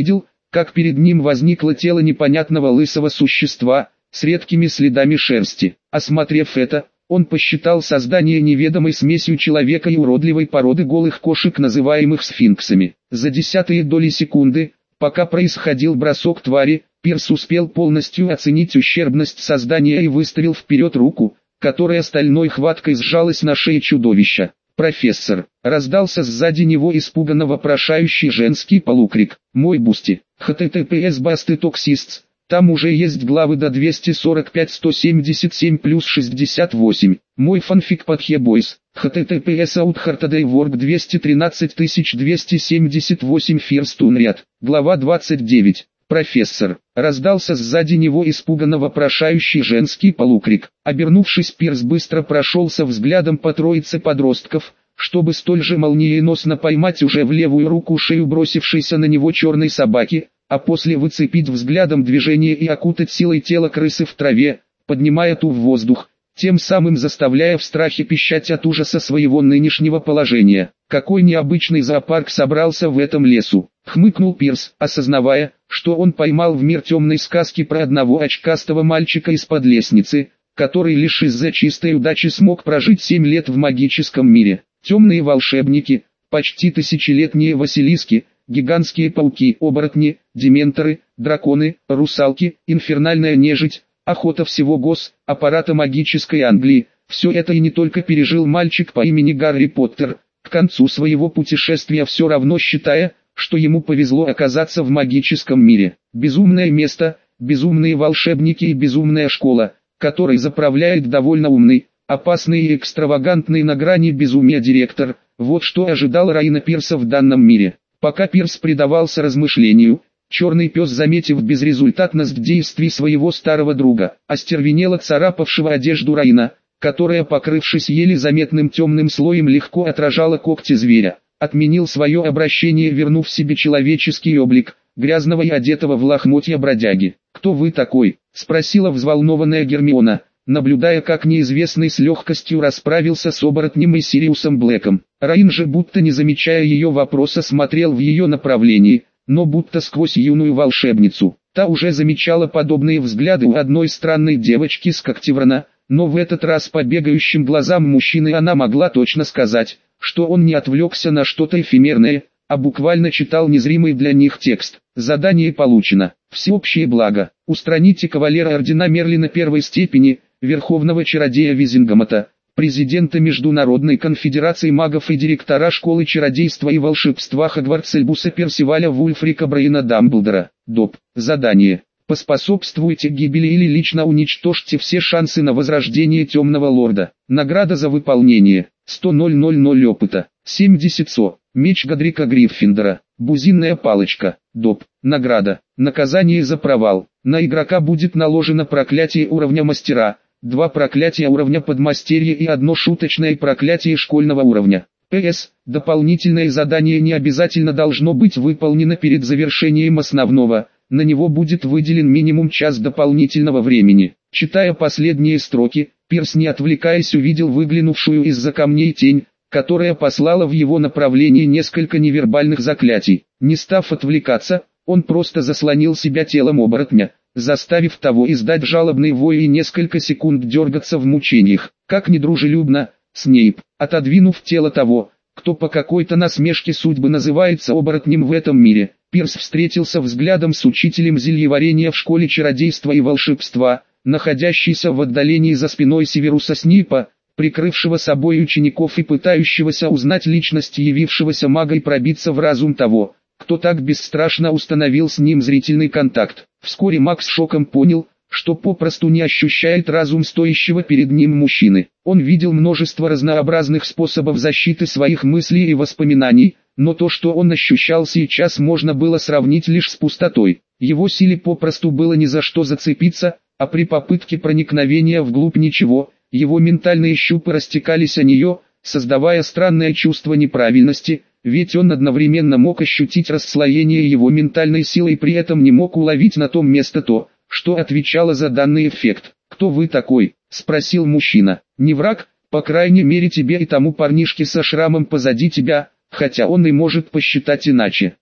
A: как перед ним возникло тело непонятного лысого существа, с редкими следами шерсти. Осмотрев это, он посчитал создание неведомой смесью человека и уродливой породы голых кошек, называемых сфинксами. За десятые доли секунды, пока происходил бросок твари, Пирс успел полностью оценить ущербность создания и выставил вперед руку, которая стальной хваткой сжалась на шее чудовища. «Профессор!» — раздался сзади него испуганно вопрошающий женский полукрик. «Мой бусти! эйч ти ти пи эс басты токсистс! Там уже есть главы до двести сорок пять сто семьдесят семь плюс шестьдесят восемь. Мой фанфик под Хебойс. эйч ти ти пи эс Outhartaday Work двести тринадцать тысяч двести семьдесят восемь First Unread. Глава двадцать девять. «Профессор!» — раздался сзади него испуганно вопрошающий женский полукрик. Обернувшись, Пирс быстро прошелся взглядом по троице подростков, чтобы столь же молниеносно поймать уже в левую руку шею бросившейся на него черной собаки, а после выцепить взглядом движение и окутать силой тело крысы в траве, поднимая ту в воздух, тем самым заставляя в страхе пищать от ужаса своего нынешнего положения. «Какой необычный зоопарк собрался в этом лесу!» — хмыкнул Пирс, осознавая, что он поймал в мир темной сказки про одного очкастого мальчика из-под лестницы, который лишь из-за чистой удачи смог прожить семь лет в магическом мире. Темные волшебники, почти тысячелетние василиски, гигантские пауки, оборотни, дементоры, драконы, русалки, инфернальная нежить, охота всего гос, аппарата магической Англии. Все это и не только пережил мальчик по имени Гарри Поттер, к концу своего путешествия все равно считая, что ему повезло оказаться в магическом мире. Безумное место, безумные волшебники и безумная школа, которой заправляет довольно умный, опасный и экстравагантный на грани безумия директор. Вот что ожидал Райана Пирса в данном мире. Пока Пирс предавался размышлению, черный пес, заметив безрезультатность действий своего старого друга, остервенело царапавшего одежду Райана, которая, покрывшись еле заметным темным слоем, легко отражала когти зверя, отменил свое обращение, вернув себе человеческий облик, грязного и одетого в лохмотья бродяги. «Кто вы такой?» — спросила взволнованная Гермиона, наблюдая, как неизвестный с легкостью расправился с оборотнем и Сириусом Блэком. Райан же, будто не замечая ее вопроса, смотрел в ее направлении, но будто сквозь юную волшебницу. Та уже замечала подобные взгляды у одной странной девочки с Когтеврана, но в этот раз по бегающим глазам мужчины она могла точно сказать, что он не отвлекся на что-то эфемерное, а буквально читал незримый для них текст. Задание получено. Всеобщее благо. Устраните кавалера ордена Мерлина первой степени, верховного чародея Визингомота, президента Международной конфедерации магов и директора школы чародейства и волшебства Хогвартс Альбуса Персиваля Вульфрика Брейна Дамблдора. Доп. Задание. Поспособствуйте гибели или лично уничтожьте все шансы на возрождение Темного Лорда. Награда за выполнение. сто тысяч опыта. семьдесят со. Меч Годрика Гриффиндора. Бузинная палочка. Доп. Награда. Наказание за провал. На игрока будет наложено проклятие уровня мастера, два проклятия уровня подмастерья и одно шуточное проклятие школьного уровня. ПС. Дополнительное задание не обязательно должно быть выполнено перед завершением основного. На него будет выделен минимум час дополнительного времени. Читая последние строки, Пирс, не отвлекаясь, увидел выглянувшую из-за камней тень, которая послала в его направлении несколько невербальных заклятий. Не став отвлекаться, он просто заслонил себя телом оборотня, заставив того издать жалобный вой и несколько секунд дергаться в мучениях. Как недружелюбно, Снейп, отодвинув тело того, кто по какой-то насмешке судьбы называется оборотнем в этом мире, Пирс встретился взглядом с учителем зельеварения в школе чародейства и волшебства, находящийся в отдалении за спиной Северуса Снейпа, прикрывшего собой учеников и пытающегося узнать личность явившегося мага и пробиться в разум того, кто так бесстрашно установил с ним зрительный контакт. Вскоре маг с шоком понял, что попросту не ощущает разум стоящего перед ним мужчины. Он видел множество разнообразных способов защиты своих мыслей и воспоминаний, но то, что он ощущал сейчас, можно было сравнить лишь с пустотой. Его силе попросту было ни за что зацепиться, а при попытке проникновения вглубь ничего, его ментальные щупы растекались о нее, создавая странное чувство неправильности, ведь он одновременно мог ощутить расслоение его ментальной силы и при этом не мог уловить на том место то, что отвечало за данный эффект. «Кто вы такой?» — спросил мужчина. «Не враг, по крайней мере тебе и тому парнишке со шрамом позади тебя, хотя он и может посчитать иначе.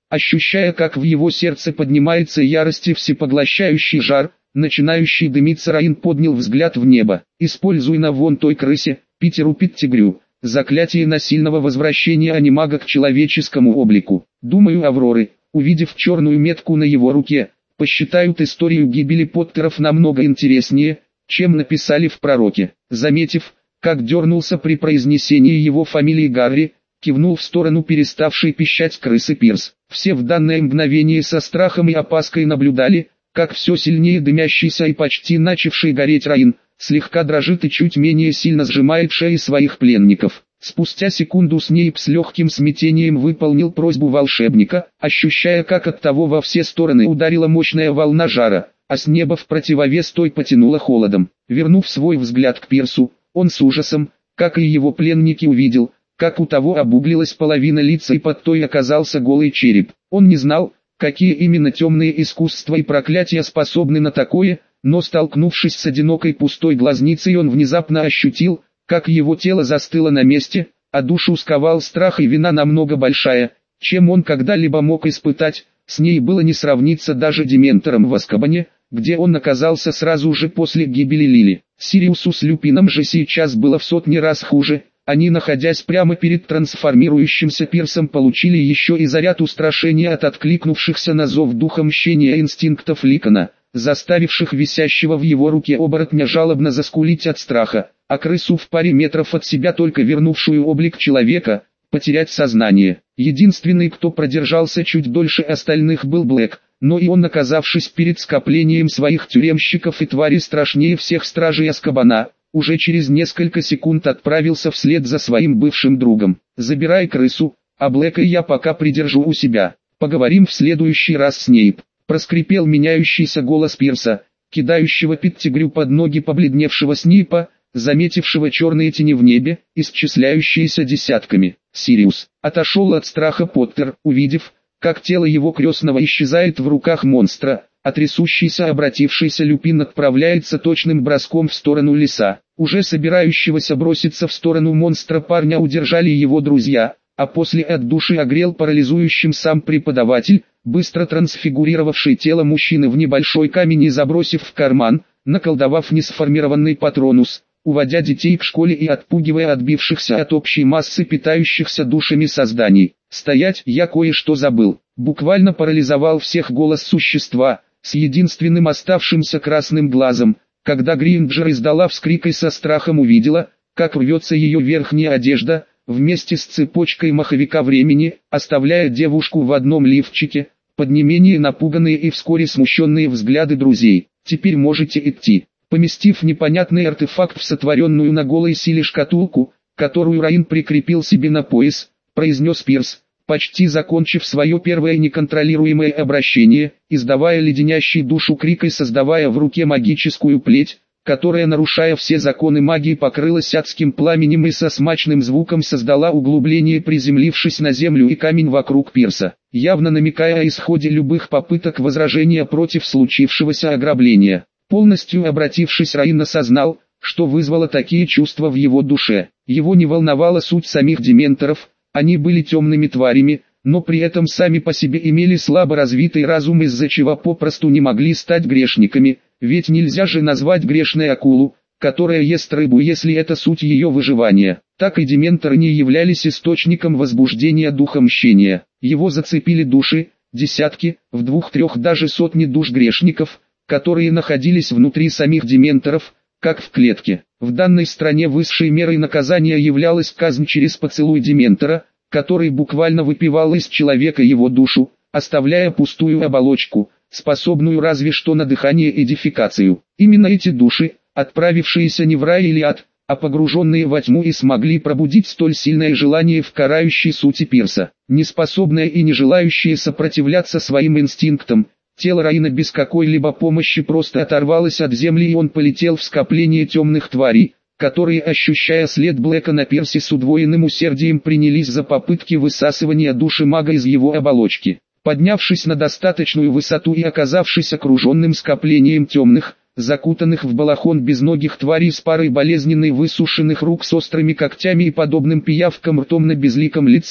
A: ощущая, как в его сердце поднимается ярость и всепоглощающий жар, начинающий дымиться, Раин поднял взгляд в небо. «Используй на вон той крысе, Питеру Питтигрю, заклятие насильного возвращения анимага к человеческому облику. Думаю, Авроры, увидев черную метку на его руке, посчитают историю гибели Поттеров намного интереснее, чем написали в пророке». Заметив, как дернулся при произнесении его фамилии Гарри, кивнул в сторону переставшей пищать крысы Пирс. Все в данное мгновение со страхом и опаской наблюдали, как все сильнее дымящийся и почти начавший гореть Раин, слегка дрожит и чуть менее сильно сжимает шеи своих пленников. Спустя секунду Снейп с легким смятением выполнил просьбу волшебника, ощущая, как от того во все стороны ударила мощная волна жара, а с неба в противовес той потянуло холодом. Вернув свой взгляд к Пирсу, он с ужасом, как и его пленники, увидел, как у того обуглилась половина лица и под той оказался голый череп. Он не знал, какие именно темные искусства и проклятия способны на такое, но столкнувшись с одинокой пустой глазницей, он внезапно ощутил, как его тело застыло на месте, а душу сковал страх и вина намного большая, чем он когда-либо мог испытать. С ней было не сравниться даже Дементором в Азкабане, где он оказался сразу же после гибели Лили. Сириусу с Люпином же сейчас было в сотни раз хуже. Они, находясь прямо перед трансформирующимся Пирсом, получили еще и заряд устрашения от откликнувшихся на зов духа мщения инстинктов Ликана, заставивших висящего в его руке оборотня жалобно заскулить от страха, а крысу в паре метров от себя, только вернувшую облик человека, потерять сознание. Единственный, кто продержался чуть дольше остальных, был Блэк, но и он, оказавшись перед скоплением своих тюремщиков и тварей страшнее всех стражей Азкабана, уже через несколько секунд отправился вслед за своим бывшим другом. «Забирай крысу, а Блэка я пока придержу у себя. Поговорим в следующий раз, Снейп», — проскрипел меняющийся голос Пирса, кидающего Питтигрю под ноги побледневшего Снейпа, заметившего черные тени в небе, исчисляющиеся десятками. Сириус отошел от страха Поттер, увидев, как тело его крестного исчезает в руках монстра, а трясущийся обратившийся Люпин отправляется точным броском в сторону леса. Уже собирающегося броситься в сторону монстра парня удержали его друзья, а после от души огрел парализующим сам преподаватель, быстро трансфигурировавший тело мужчины в небольшой камень и забросив в карман, наколдовав несформированный патронус, уводя детей к школе и отпугивая отбившихся от общей массы питающихся душами созданий. «Стоять, я кое-что забыл». Буквально парализовал всех голос существа, с единственным оставшимся красным глазом, когда Гринджер издала вскрик и со страхом увидела, как рвется ее верхняя одежда, вместе с цепочкой маховика времени, оставляя девушку в одном лифчике, под не менее напуганные и вскоре смущенные взгляды друзей. «Теперь можете идти». Поместив непонятный артефакт в сотворенную на голой силе шкатулку, которую Раин прикрепил себе на пояс, произнес Пирс, почти закончив свое первое неконтролируемое обращение, издавая леденящий душу крик и создавая в руке магическую плеть, которая, нарушая все законы магии, покрылась адским пламенем и со смачным звуком создала углубление, приземлившись на землю и камень вокруг Пирса, явно намекая о исходе любых попыток возражения против случившегося ограбления. Полностью обратившись, Раин осознал, что вызвало такие чувства в его душе. Его не волновала суть самих дементоров, они были темными тварями, но при этом сами по себе имели слабо развитый разум, из-за чего попросту не могли стать грешниками, ведь нельзя же назвать грешной акулу, которая ест рыбу, если это суть ее выживания. Так и дементоры не являлись источником возбуждения духа мщения. Его зацепили души, десятки, в двух-трех даже сотни душ грешников, которые находились внутри самих дементоров, как в клетке. В данной стране высшей мерой наказания являлась казнь через поцелуй дементора, который буквально выпивал из человека его душу, оставляя пустую оболочку, способную разве что на дыхание и дефекацию. Именно эти души, отправившиеся не в рай или ад, а погруженные во тьму, и смогли пробудить столь сильное желание в карающей сути Пирса. Неспособное и не желающее сопротивляться своим инстинктам, тело Раина без какой-либо помощи просто оторвалось от земли, и он полетел в скопление темных тварей, которые, ощущая след Блэка на Пирсе, с удвоенным усердием принялись за попытки высасывания души мага из его оболочки. Поднявшись на достаточную высоту и оказавшись окруженным скоплением темных, закутанных в балахон безногих тварей с парой болезненной высушенных рук с острыми когтями и подобным пиявкам ртом на безликом лице,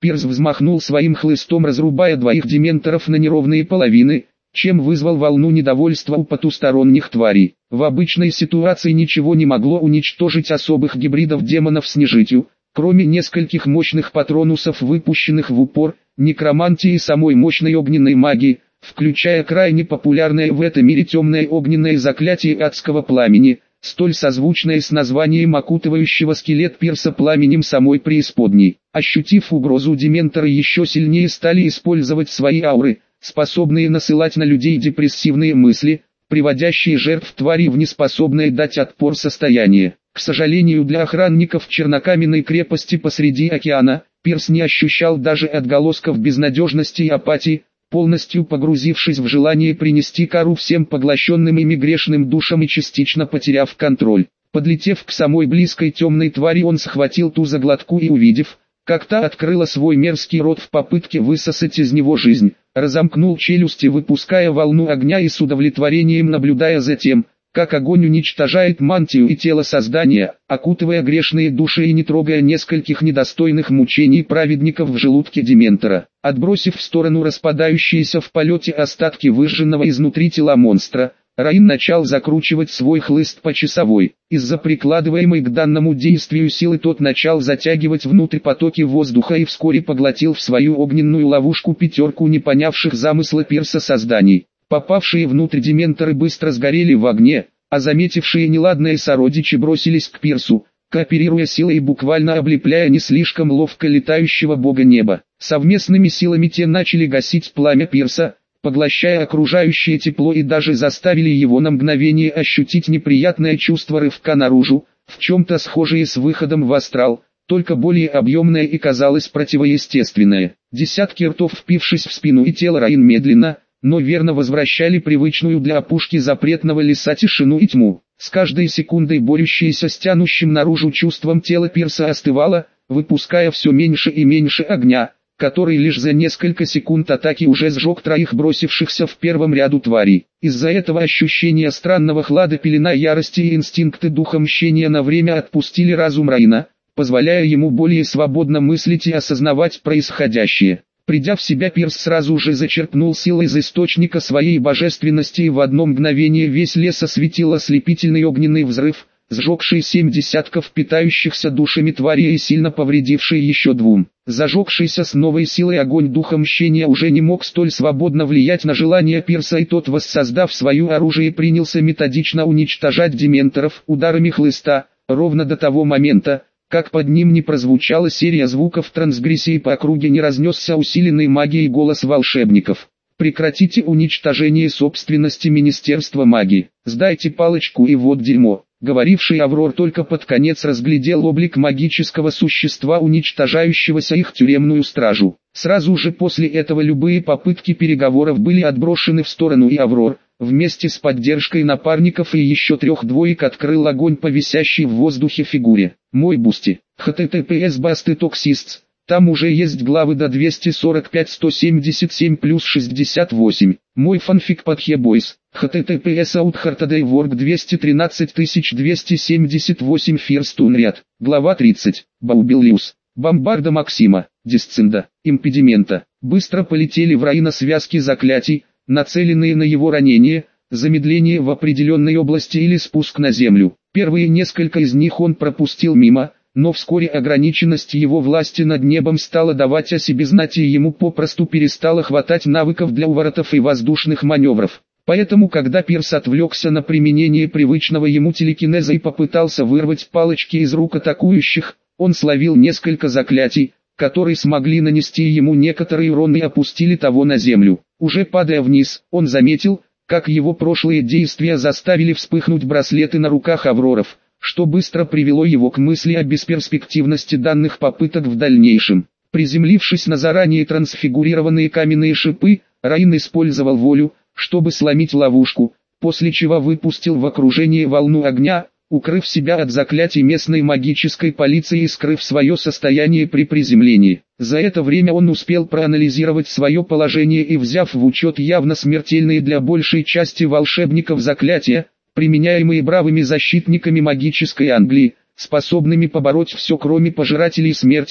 A: Пирс взмахнул своим хлыстом, разрубая двоих дементоров на неровные половины, чем вызвал волну недовольства у потусторонних тварей. В обычной ситуации ничего не могло уничтожить особых гибридов демонов с нежитью, кроме нескольких мощных патронусов, выпущенных в упор, некромантии и самой мощной огненной магии, включая крайне популярное в этом мире темное огненное заклятие адского пламени, столь созвучное с названием окутывающего скелет Пирса пламенем самой преисподней. Ощутив угрозу, дементоры еще сильнее стали использовать свои ауры, способные насылать на людей депрессивные мысли, приводящие жертв твари в неспособное дать отпор состояние. К сожалению для охранников чернокаменной крепости посреди океана, Пирс не ощущал даже отголосков безнадежности и апатии, полностью погрузившись в желание принести кару всем поглощенным ими грешным душам и частично потеряв контроль. Подлетев к самой близкой темной твари, он схватил ту за глотку и, увидев, как та открыла свой мерзкий рот в попытке высосать из него жизнь, разомкнул челюсти, выпуская волну огня и с удовлетворением наблюдая за тем, как огонь уничтожает мантию и тело создания, окутывая грешные души и не трогая нескольких недостойных мучений праведников в желудке дементора. Отбросив в сторону распадающиеся в полете остатки выжженного изнутри тела монстра, Раин начал закручивать свой хлыст по часовой. Из-за прикладываемой к данному действию силы тот начал затягивать внутрь потоки воздуха и вскоре поглотил в свою огненную ловушку пятерку не понявших замысла Пирса созданий. Попавшие внутрь дементоры быстро сгорели в огне, а заметившие неладное сородичи бросились к Пирсу, кооперируя силой и буквально облепляя не слишком ловко летающего бога неба. Совместными силами те начали гасить пламя Пирса, поглощая окружающее тепло, и даже заставили его на мгновение ощутить неприятное чувство рывка наружу, в чем-то схожее с выходом в астрал, только более объемное и казалось противоестественное. Десятки ртов, впившись в спину и тело Раин, медленно, но верно возвращали привычную для опушки запретного леса тишину и тьму. С каждой секундой борющееся с тянущим наружу чувством тело Пирса остывало, выпуская все меньше и меньше огня, который лишь за несколько секунд атаки уже сжег троих бросившихся в первом ряду тварей. Из-за этого ощущения странного хлада пелена ярости и инстинкты духа мщения на время отпустили разум Раина, позволяя ему более свободно мыслить и осознавать происходящее. Придя в себя, Пирс сразу же зачерпнул силой из источника своей божественности, и в одно мгновение весь лес осветил ослепительный огненный взрыв, сжегший семь десятков питающихся душами тварей и сильно повредивший еще двум. Зажегшийся с новой силой огонь духа мщения уже не мог столь свободно влиять на желание Пирса, и тот, воссоздав свое оружие, принялся методично уничтожать дементоров ударами хлыста, ровно до того момента, как под ним не прозвучала серия звуков трансгрессии, по округе не разнесся усиленный магией голос волшебников. Прекратите уничтожение собственности Министерства магии, сдайте палочку и вот дерьмо. Говоривший Аврор только под конец разглядел облик магического существа, уничтожающегося их тюремную стражу. Сразу же после этого любые попытки переговоров были отброшены в сторону, и Аврор, вместе с поддержкой напарников и еще трех двоек, открыл огонь по висящей в воздухе фигуре. Мой бусти. эйч ти ти пи эс басты токсиsts. Там уже есть главы до двести сорок пять сто семьдесят семь плюс шестьдесят восемь. Мой фанфик под Хебойс. эйч ти ти пи эс Outhhearted Work двести тринадцать тысяч двести семьдесят восемь First Unread. Глава тридцать. Баубилиус. Бомбарда Максима. Дисцинда. Импедимента. Быстро полетели в Раина связки заклятий, нацеленные на его ранение, замедление в определенной области или спуск на землю. Первые несколько из них он пропустил мимо, но вскоре ограниченность его власти над небом стала давать о себе знать, и ему попросту перестало хватать навыков для уворотов и воздушных маневров. Поэтому, когда Пирс отвлекся на применение привычного ему телекинеза и попытался вырвать палочки из рук атакующих, он словил несколько заклятий, которые смогли нанести ему некоторый урон и опустили того на землю. Уже падая вниз, он заметил, как его прошлые действия заставили вспыхнуть браслеты на руках Авроров, что быстро привело его к мысли о бесперспективности данных попыток в дальнейшем. Приземлившись на заранее трансфигурированные каменные шипы, Раин использовал волю, чтобы сломить ловушку, после чего выпустил в окружение волну огня, укрыв себя от заклятий местной магической полиции и скрыв свое состояние при приземлении. За это время он успел проанализировать свое положение и, взяв в учет явно смертельные для большей части волшебников заклятия, применяемые бравыми защитниками магической Англии, способными побороть все кроме пожирателей смерти,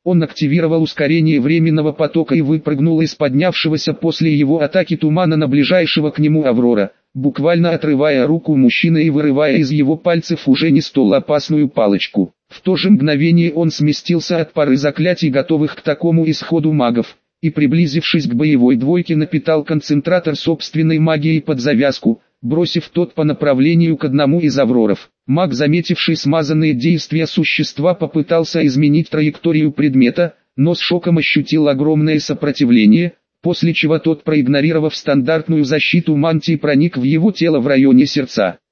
A: Он активировал ускорение временного потока и выпрыгнул из поднявшегося после его атаки тумана на ближайшего к нему Аврора, буквально отрывая руку мужчины и вырывая из его пальцев уже не столь опасную палочку. В то же мгновение он сместился от пары заклятий, готовых к такому исходу магов, и, приблизившись к боевой двойке, напитал концентратор собственной магией под завязку, бросив тот по направлению к одному из авроров. Маг, заметивший смазанные действия существа, попытался изменить траекторию предмета, но с шоком ощутил огромное сопротивление, после чего тот, проигнорировав стандартную защиту мантии, проник в его тело в районе сердца.